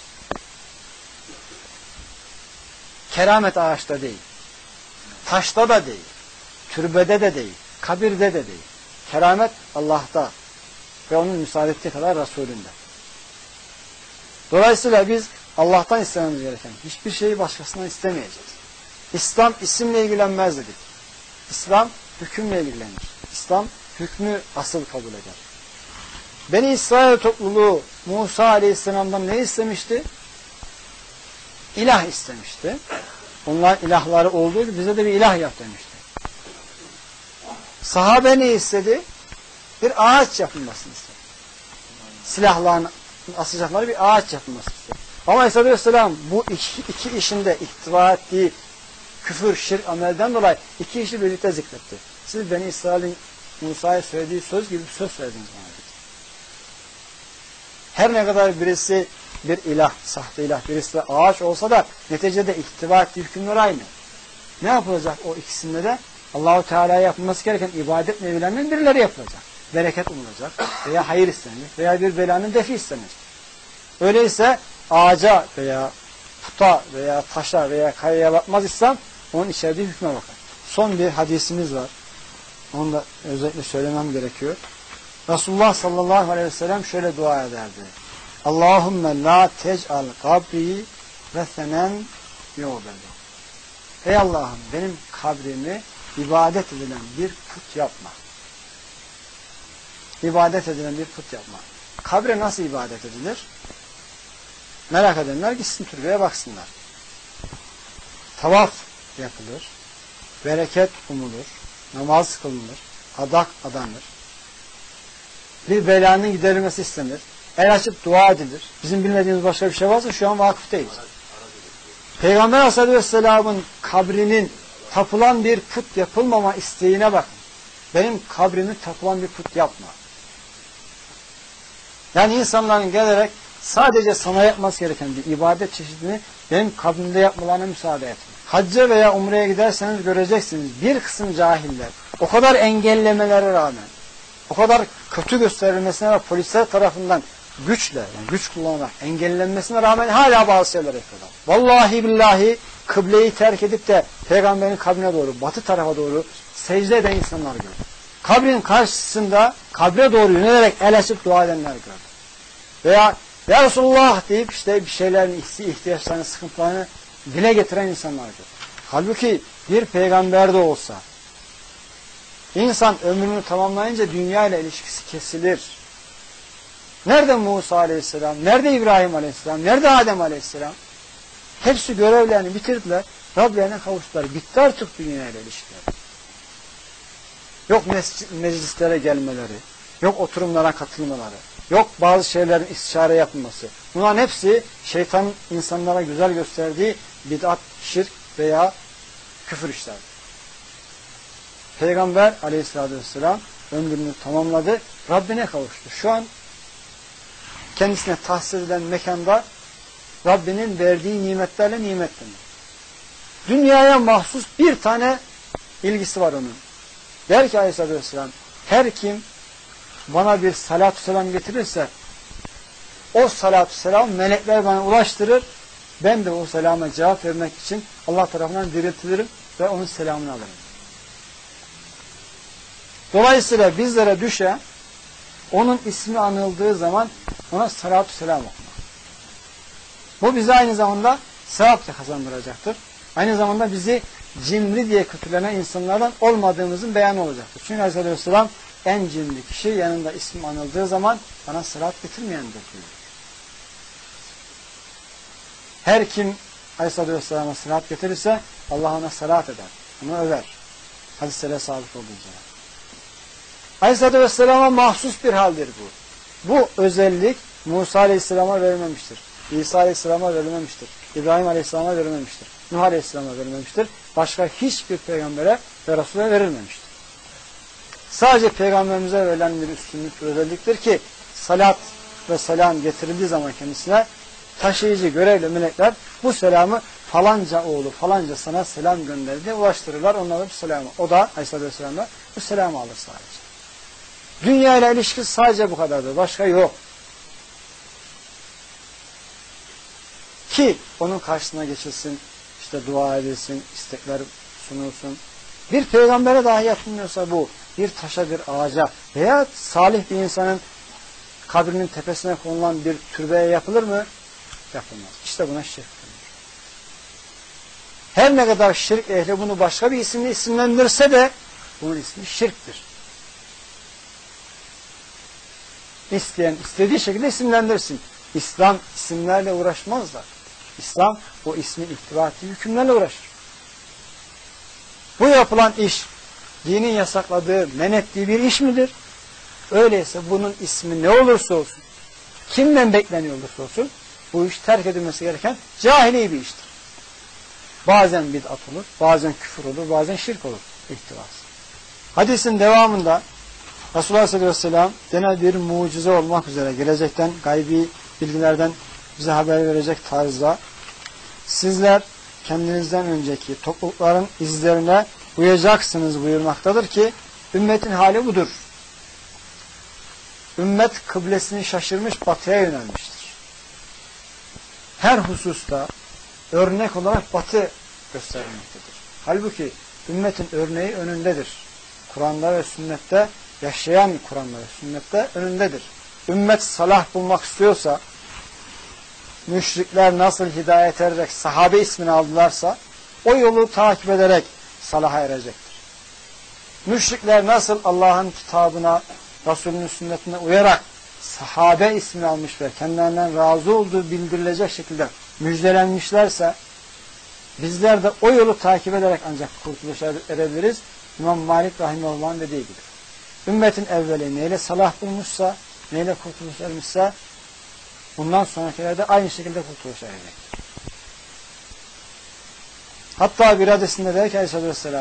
Keramet ağaçta değil. Taşta da değil. Türbede de değil. Kabirde de değil. Keramet Allah'ta ve onun müsaade ettiği kadar Resulünde. Dolayısıyla biz Allah'tan istememiz gereken hiçbir şeyi başkasından istemeyeceğiz. İslam isimle ilgilenmez dedik. İslam hükümle ilgilenir. İslam hükmü asıl kabul eder. Beni İsrail topluluğu Musa Aleyhisselam'dan ne istemişti? İlah istemişti. Onların ilahları olduğu gibi bize de bir ilah yap demişti. Sahabe ne istedi? Bir ağaç yapılmasını istedi. Silahlarını asacakları bir ağaç yapılmasını istedi. Ama Aleyhisselatü Vesselam bu iki işinde ihtiva ettiği küfür, şirk, amelden dolayı iki işi birlikte zikretti. Siz Beni İsrail'in Musa'ya söylediği söz gibi söz söylediniz bana. Her ne kadar birisi bir ilah, sahte ilah, birisi de ağaç olsa da neticede ihtiva ettiği hükümler aynı. Ne yapılacak o ikisinde de? Allah-u Teala'ya yapılması gereken ibadet nevilerinden birileri yapılacak. Bereket umulacak veya hayır istenecek veya bir belanın defi istenecek. Öyleyse ağaca veya puta veya taşa veya kayaya bakmaz İslam, onun içerdiği hükme bakar. Son bir hadisimiz var. Onu da özellikle söylemem gerekiyor. Resulullah sallallahu aleyhi ve sellem şöyle dua ederdi. Allahümme la tec'al kabri ve senen yu'bedu. Ey Allah'ım benim kabrimi ibadet edilen bir put yapma. İbadet edilen bir put yapma. Kabre nasıl ibadet edilir? Merak edenler gitsin türbeye baksınlar. Tavaf yapılır. Bereket umulur. Namaz kılınır. Adak adanır. Bir belanın giderilmesi istenir. El açıp dua edilir. Bizim bilmediğimiz başka bir şey varsa şu an vakıf değiliz. Peygamber Aleyhisselatü Vesselam'ın kabrinin tapılan bir put yapılmama isteğine bakın. Benim kabrimi tapılan bir put yapma. Yani insanların gelerek sadece sana yapması gereken bir ibadet çeşidini benim kabrimde yapmalarına müsaade etme. Hacca veya umreye giderseniz göreceksiniz. Bir kısım cahiller o kadar engellemelere rağmen, o kadar kötü gösterilmesine ve polisler tarafından güçle, yani güç kullanarak engellenmesine rağmen hala bazı şeyler yapıyorlar. Vallahi billahi kıbleyi terk edip de Peygamberin kabrine doğru, batı tarafa doğru secde eden insanlar gördüm. Kabrin karşısında kabre doğru yönelerek el açıp dua edenler gördüm. Veya Ya Resulullah deyip işte bir şeylerin ihtiyaçlarını, sıkıntılarını dile getiren insanlar gördüm. Halbuki bir peygamber de olsa insan ömrünü tamamlayınca dünya ile ilişkisi kesilir. Nerede Musa Aleyhisselam? Nerede İbrahim Aleyhisselam? Nerede Adem Aleyhisselam? Hepsi görevlerini bitirdiler. Rablerine kavuştular. Bitti artık dünya ile ilişkiler. Yok meclislere gelmeleri, yok oturumlara katılmaları, yok bazı şeylerin istişare yapılması. Bunların hepsi şeytanın insanlara güzel gösterdiği bid'at, şirk veya küfür işler. Peygamber Aleyhisselatü Vesselam ömrünü tamamladı, Rabbine kavuştu. Şu an kendisine tahsis edilen mekanda Rabbinin verdiği nimetlerle nimetleniyor. Dünyaya mahsus bir tane ilgisi var onun. Der ki Aleyhisselatü Vesselam, her kim bana bir salatü selam getirirse o salatü selam melekler bana ulaştırır. Ben de o selama cevap vermek için Allah tarafından diriltilirim ve onun selamını alırım. Dolayısıyla bizlere düşen onun ismi anıldığı zaman ona salatü selam okumak. Bu bize aynı zamanda sevap da kazandıracaktır. Aynı zamanda bizi cimri diye kötülenen insanlardan olmadığımızın beyanı olacaktır. Çünkü Aleyhisselatü Vesselam en cimri kişi yanında ismi anıldığı zaman bana salat getirmeyendir diyor. Her kim Aleyhisselatü Vesselam'a salat getirirse Allah ona salat eder. Onu över. Hadislere sabit olduğu üzere. Aleyhisselatü Vesselam'a mahsus bir haldir bu. Bu özellik Musa Aleyhisselam'a verilmemiştir. İsa Aleyhisselam'a verilmemiştir. İbrahim Aleyhisselam'a verilmemiştir. Nuh Aleyhisselam'a verilmemiştir. Başka hiçbir peygambere ve Resul'e verilmemiştir. Sadece peygamberimize verilen bir üstünlük, özelliktir ki salat ve selam getirildiği zaman kendisine taşıyıcı görevli melekler bu selamı falanca oğlu falanca sana selam gönderdi diye ulaştırırlar. Onlara bu selamı. O da Aleyhisselatü Vesselam'da bu selamı alır sadece. Dünya ile ilişkisi sadece bu kadardır. Başka yok. Ki onun karşısına geçilsin, işte dua edilsin, istekler sunulsun. Bir peygambere dahi yapılmıyorsa bu, bir taşa, bir ağaca veya salih bir insanın kabrinin tepesine konulan bir türbeye yapılır mı? Yapılmaz. İşte buna şirk denir. Her ne kadar şirk ehli bunu başka bir isimle isimlendirse de bunun ismi şirktir. İsteyen istediği şekilde isimlendirsin. İslam isimlerle uğraşmazlar. İslam o ismin ihtiva ettiği hükümlerle uğraşır. Bu yapılan iş dinin yasakladığı, men ettiği bir iş midir? Öyleyse bunun ismi ne olursa olsun, kimden bekleniyor olursa olsun, bu iş terk edilmesi gereken cahili bir iştir. Bazen bid'at olur, bazen küfür olur, bazen şirk olur ihtivası. Hadisin devamında Resulullah Aleyhisselatü Vesselam genel bir mucize olmak üzere gelecekten, gaybi bilgilerden bize haber verecek tarzda sizler kendinizden önceki toplulukların izlerine uyacaksınız buyurmaktadır ki ümmetin hali budur. Ümmet kıblesini şaşırmış batıya yönelmiştir. Her hususta örnek olarak batı göstermektedir. Halbuki ümmetin örneği önündedir. Kur'an'da ve sünnette yaşayan Kur'an'da ve sünnette önündedir. Ümmet salah bulmak istiyorsa müşrikler nasıl hidayet ederek sahabe ismini aldılarsa o yolu takip ederek salaha erecektir. Müşrikler nasıl Allah'ın kitabına, Resulünün sünnetine uyarak sahabe ismini almış ve kendilerinden razı olduğu bildirilecek şekilde müjdelenmişlerse bizler de o yolu takip ederek ancak kurtuluşa erebiliriz. İmam Malik Rahimahullah'ın dediği gibi. Ümmetin evveli neyle salah bulmuşsa, neyle kurtuluş ermişse bundan sonrakilerde aynı şekilde kurtuluş erecektir. Hatta bir hadisinde der ki Aleyhisselatü Vesselam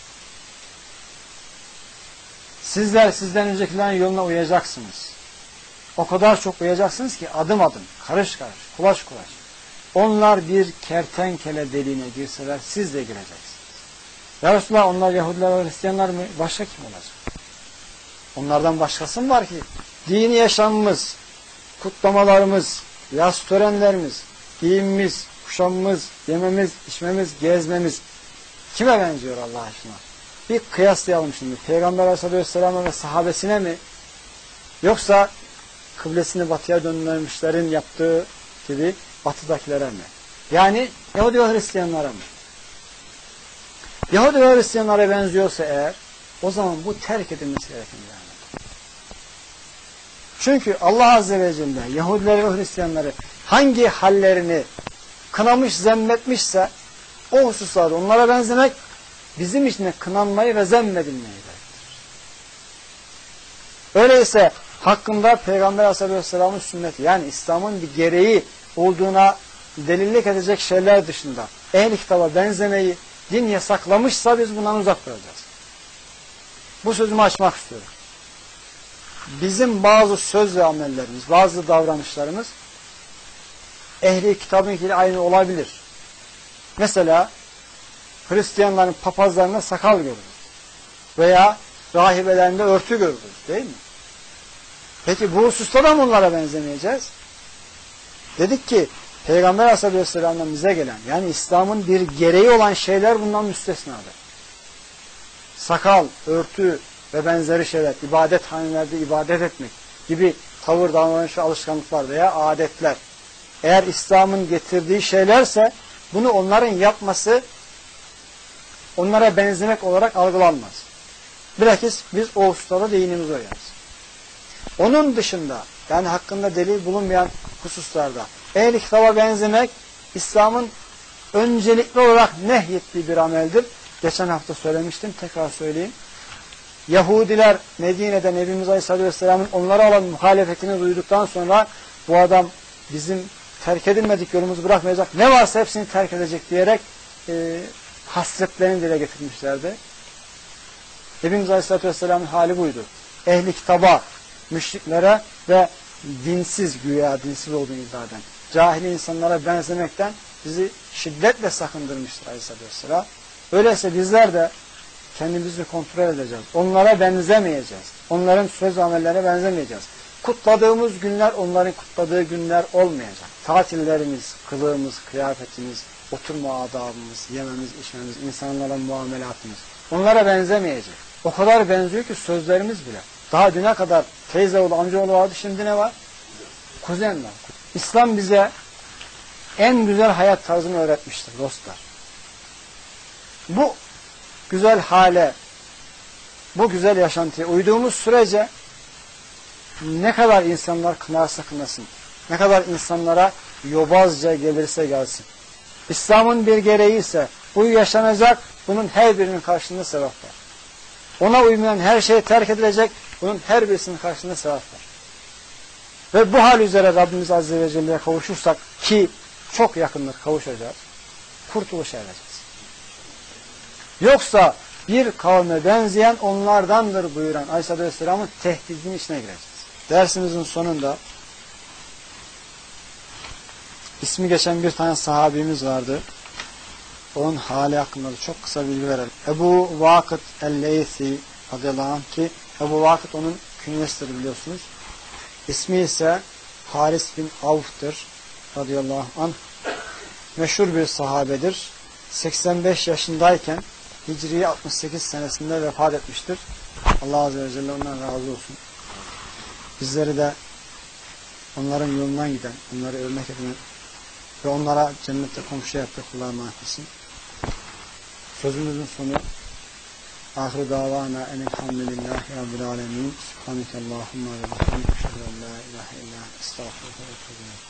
sizler sizden öncekilerin yoluna uyacaksınız. O kadar çok uyacaksınız ki adım adım, karış karış, kulaç kulaç. Onlar bir kertenkele deliğine girseler siz de gireceksiniz. Ya Resulallah onlar Yahudiler ve Hristiyanlar mı? Başka kim olacak? Onlardan başkası mı var ki? Dini yaşamımız, kutlamalarımız, yas törenlerimiz, giyimimiz, kuşamımız, yememiz, içmemiz, gezmemiz kime benziyor Allah aşkına? Bir kıyaslayalım şimdi. Peygamber Aleyhisselam'a ve sahabesine mi? Yoksa kıblesini batıya döndürmüşlerin yaptığı gibi batıdakilere mi? Yani Yahudi ve Hristiyanlara mı? Yahudi ve Hristiyanlara benziyorsa eğer o zaman bu terk edilmesi gereken bir anlamda. Çünkü Allah Azze ve Celle Yahudileri ve Hristiyanları hangi hallerini kınamış, zemmetmişse o hususlarda onlara benzemek bizim için de kınanmayı ve zemmedilmeyi gerektirir. Öyleyse hakkında Peygamber Aleyhisselam'ın sünneti yani İslam'ın bir gereği olduğuna delillik edecek şeyler dışında ehl-i kitaba benzemeyi din yasaklamışsa biz bundan uzak duracağız. Bu sözümü açmak istiyorum. bizim bazı söz ve amellerimiz, bazı davranışlarımız ehli kitabınkiyle aynı olabilir. Mesela Hristiyanların papazlarında sakal görürüz. Veya rahibelerinde örtü görürüz. Değil mi? Peki bu hususta da mı onlara benzemeyeceğiz? Dedik ki Peygamber Aleyhisselam'dan bize gelen, yani İslam'ın bir gereği olan şeyler bundan müstesnadır. Sakal, örtü ve benzeri şeyler, ibadethanelerde ibadet etmek gibi tavır, davranış ve alışkanlıklar veya adetler, eğer İslam'ın getirdiği şeylerse bunu onların yapması onlara benzemek olarak algılanmaz. Bilakis biz o hususlarda dinimize uyarız. Onun dışında, yani hakkında delil bulunmayan hususlarda ehl-i kitaba benzemek İslam'ın öncelikli olarak nehyettiği bir ameldir. Geçen hafta söylemiştim, tekrar söyleyeyim. Yahudiler Medine'de Nebimiz Aleyhisselatü Vesselam'ın onlara olan muhalefetini duyduktan sonra bu adam bizim terk edilmedik yolumuzu bırakmayacak, ne varsa hepsini terk edecek diyerek hasretlerini dile getirmişlerdi. Nebimiz Aleyhisselatü Vesselam'ın hali buydu. Ehli kitaba, müşriklere ve dinsiz, güya dinsiz olduğunu iddia eden cahili insanlara benzemekten bizi şiddetle sakındırmıştır Aleyhisselatü Vesselam. Öyleyse bizler de kendimizi kontrol edeceğiz. Onlara benzemeyeceğiz. Onların söz ve amellerine benzemeyeceğiz. Kutladığımız günler onların kutladığı günler olmayacak. Tatillerimiz, kılığımız, kıyafetimiz, oturma adabımız, yememiz, içmemiz, insanlara muamelatımız onlara benzemeyecek. O kadar benziyor ki sözlerimiz bile. Daha düne kadar teyzeoğlu, amcaoğlu vardı, şimdi ne var? Kuzen var. İslam bize en güzel hayat tarzını öğretmiştir dostlar. Bu güzel hale, bu güzel yaşantıya uyduğumuz sürece ne kadar insanlar kınarsa kınasın, ne kadar insanlara yobazca gelirse gelsin. İslam'ın bir gereği ise bu yaşanacak, bunun her birinin karşılığında sevap var. Ona uymayan her şey terk edilecek, bunun her birisinin karşılığında sevap var. Ve bu hal üzere Rabbimiz Azze ve Celle'ye kavuşursak, ki çok yakındır kavuşacağız, kurtuluş ereceğiz. Yoksa bir kavme benzeyen onlardandır buyuran Aleyhisselatü Vesselam'ın tehdidinin içine gireceğiz. Dersimizin sonunda ismi geçen bir tane sahabimiz vardı. Onun hali hakkında da çok kısa bilgi verelim. Ebu Vakıt el-Leysi radıyallahu anh, ki Ebu Vakıt onun künyesidir biliyorsunuz. İsmi ise Haris bin Avf'tır radıyallahu anh. Meşhur bir sahabedir. 85 yaşındayken Hicri 68 senesinde vefat etmiştir. Allah Azze ve Celle ondan razı olsun. Bizleri de onların yolundan giden, onları örnek eden ve onlara cennette komşu yaptığı kullarına etsin. Sözümüzün sonu ahir davana enelhamdülillahi rabbil alemin. Subhaneke Allahumma ve bihamdike, eşhedü en la ilahe illa ente, estağfiruke ve etûbü ileyk.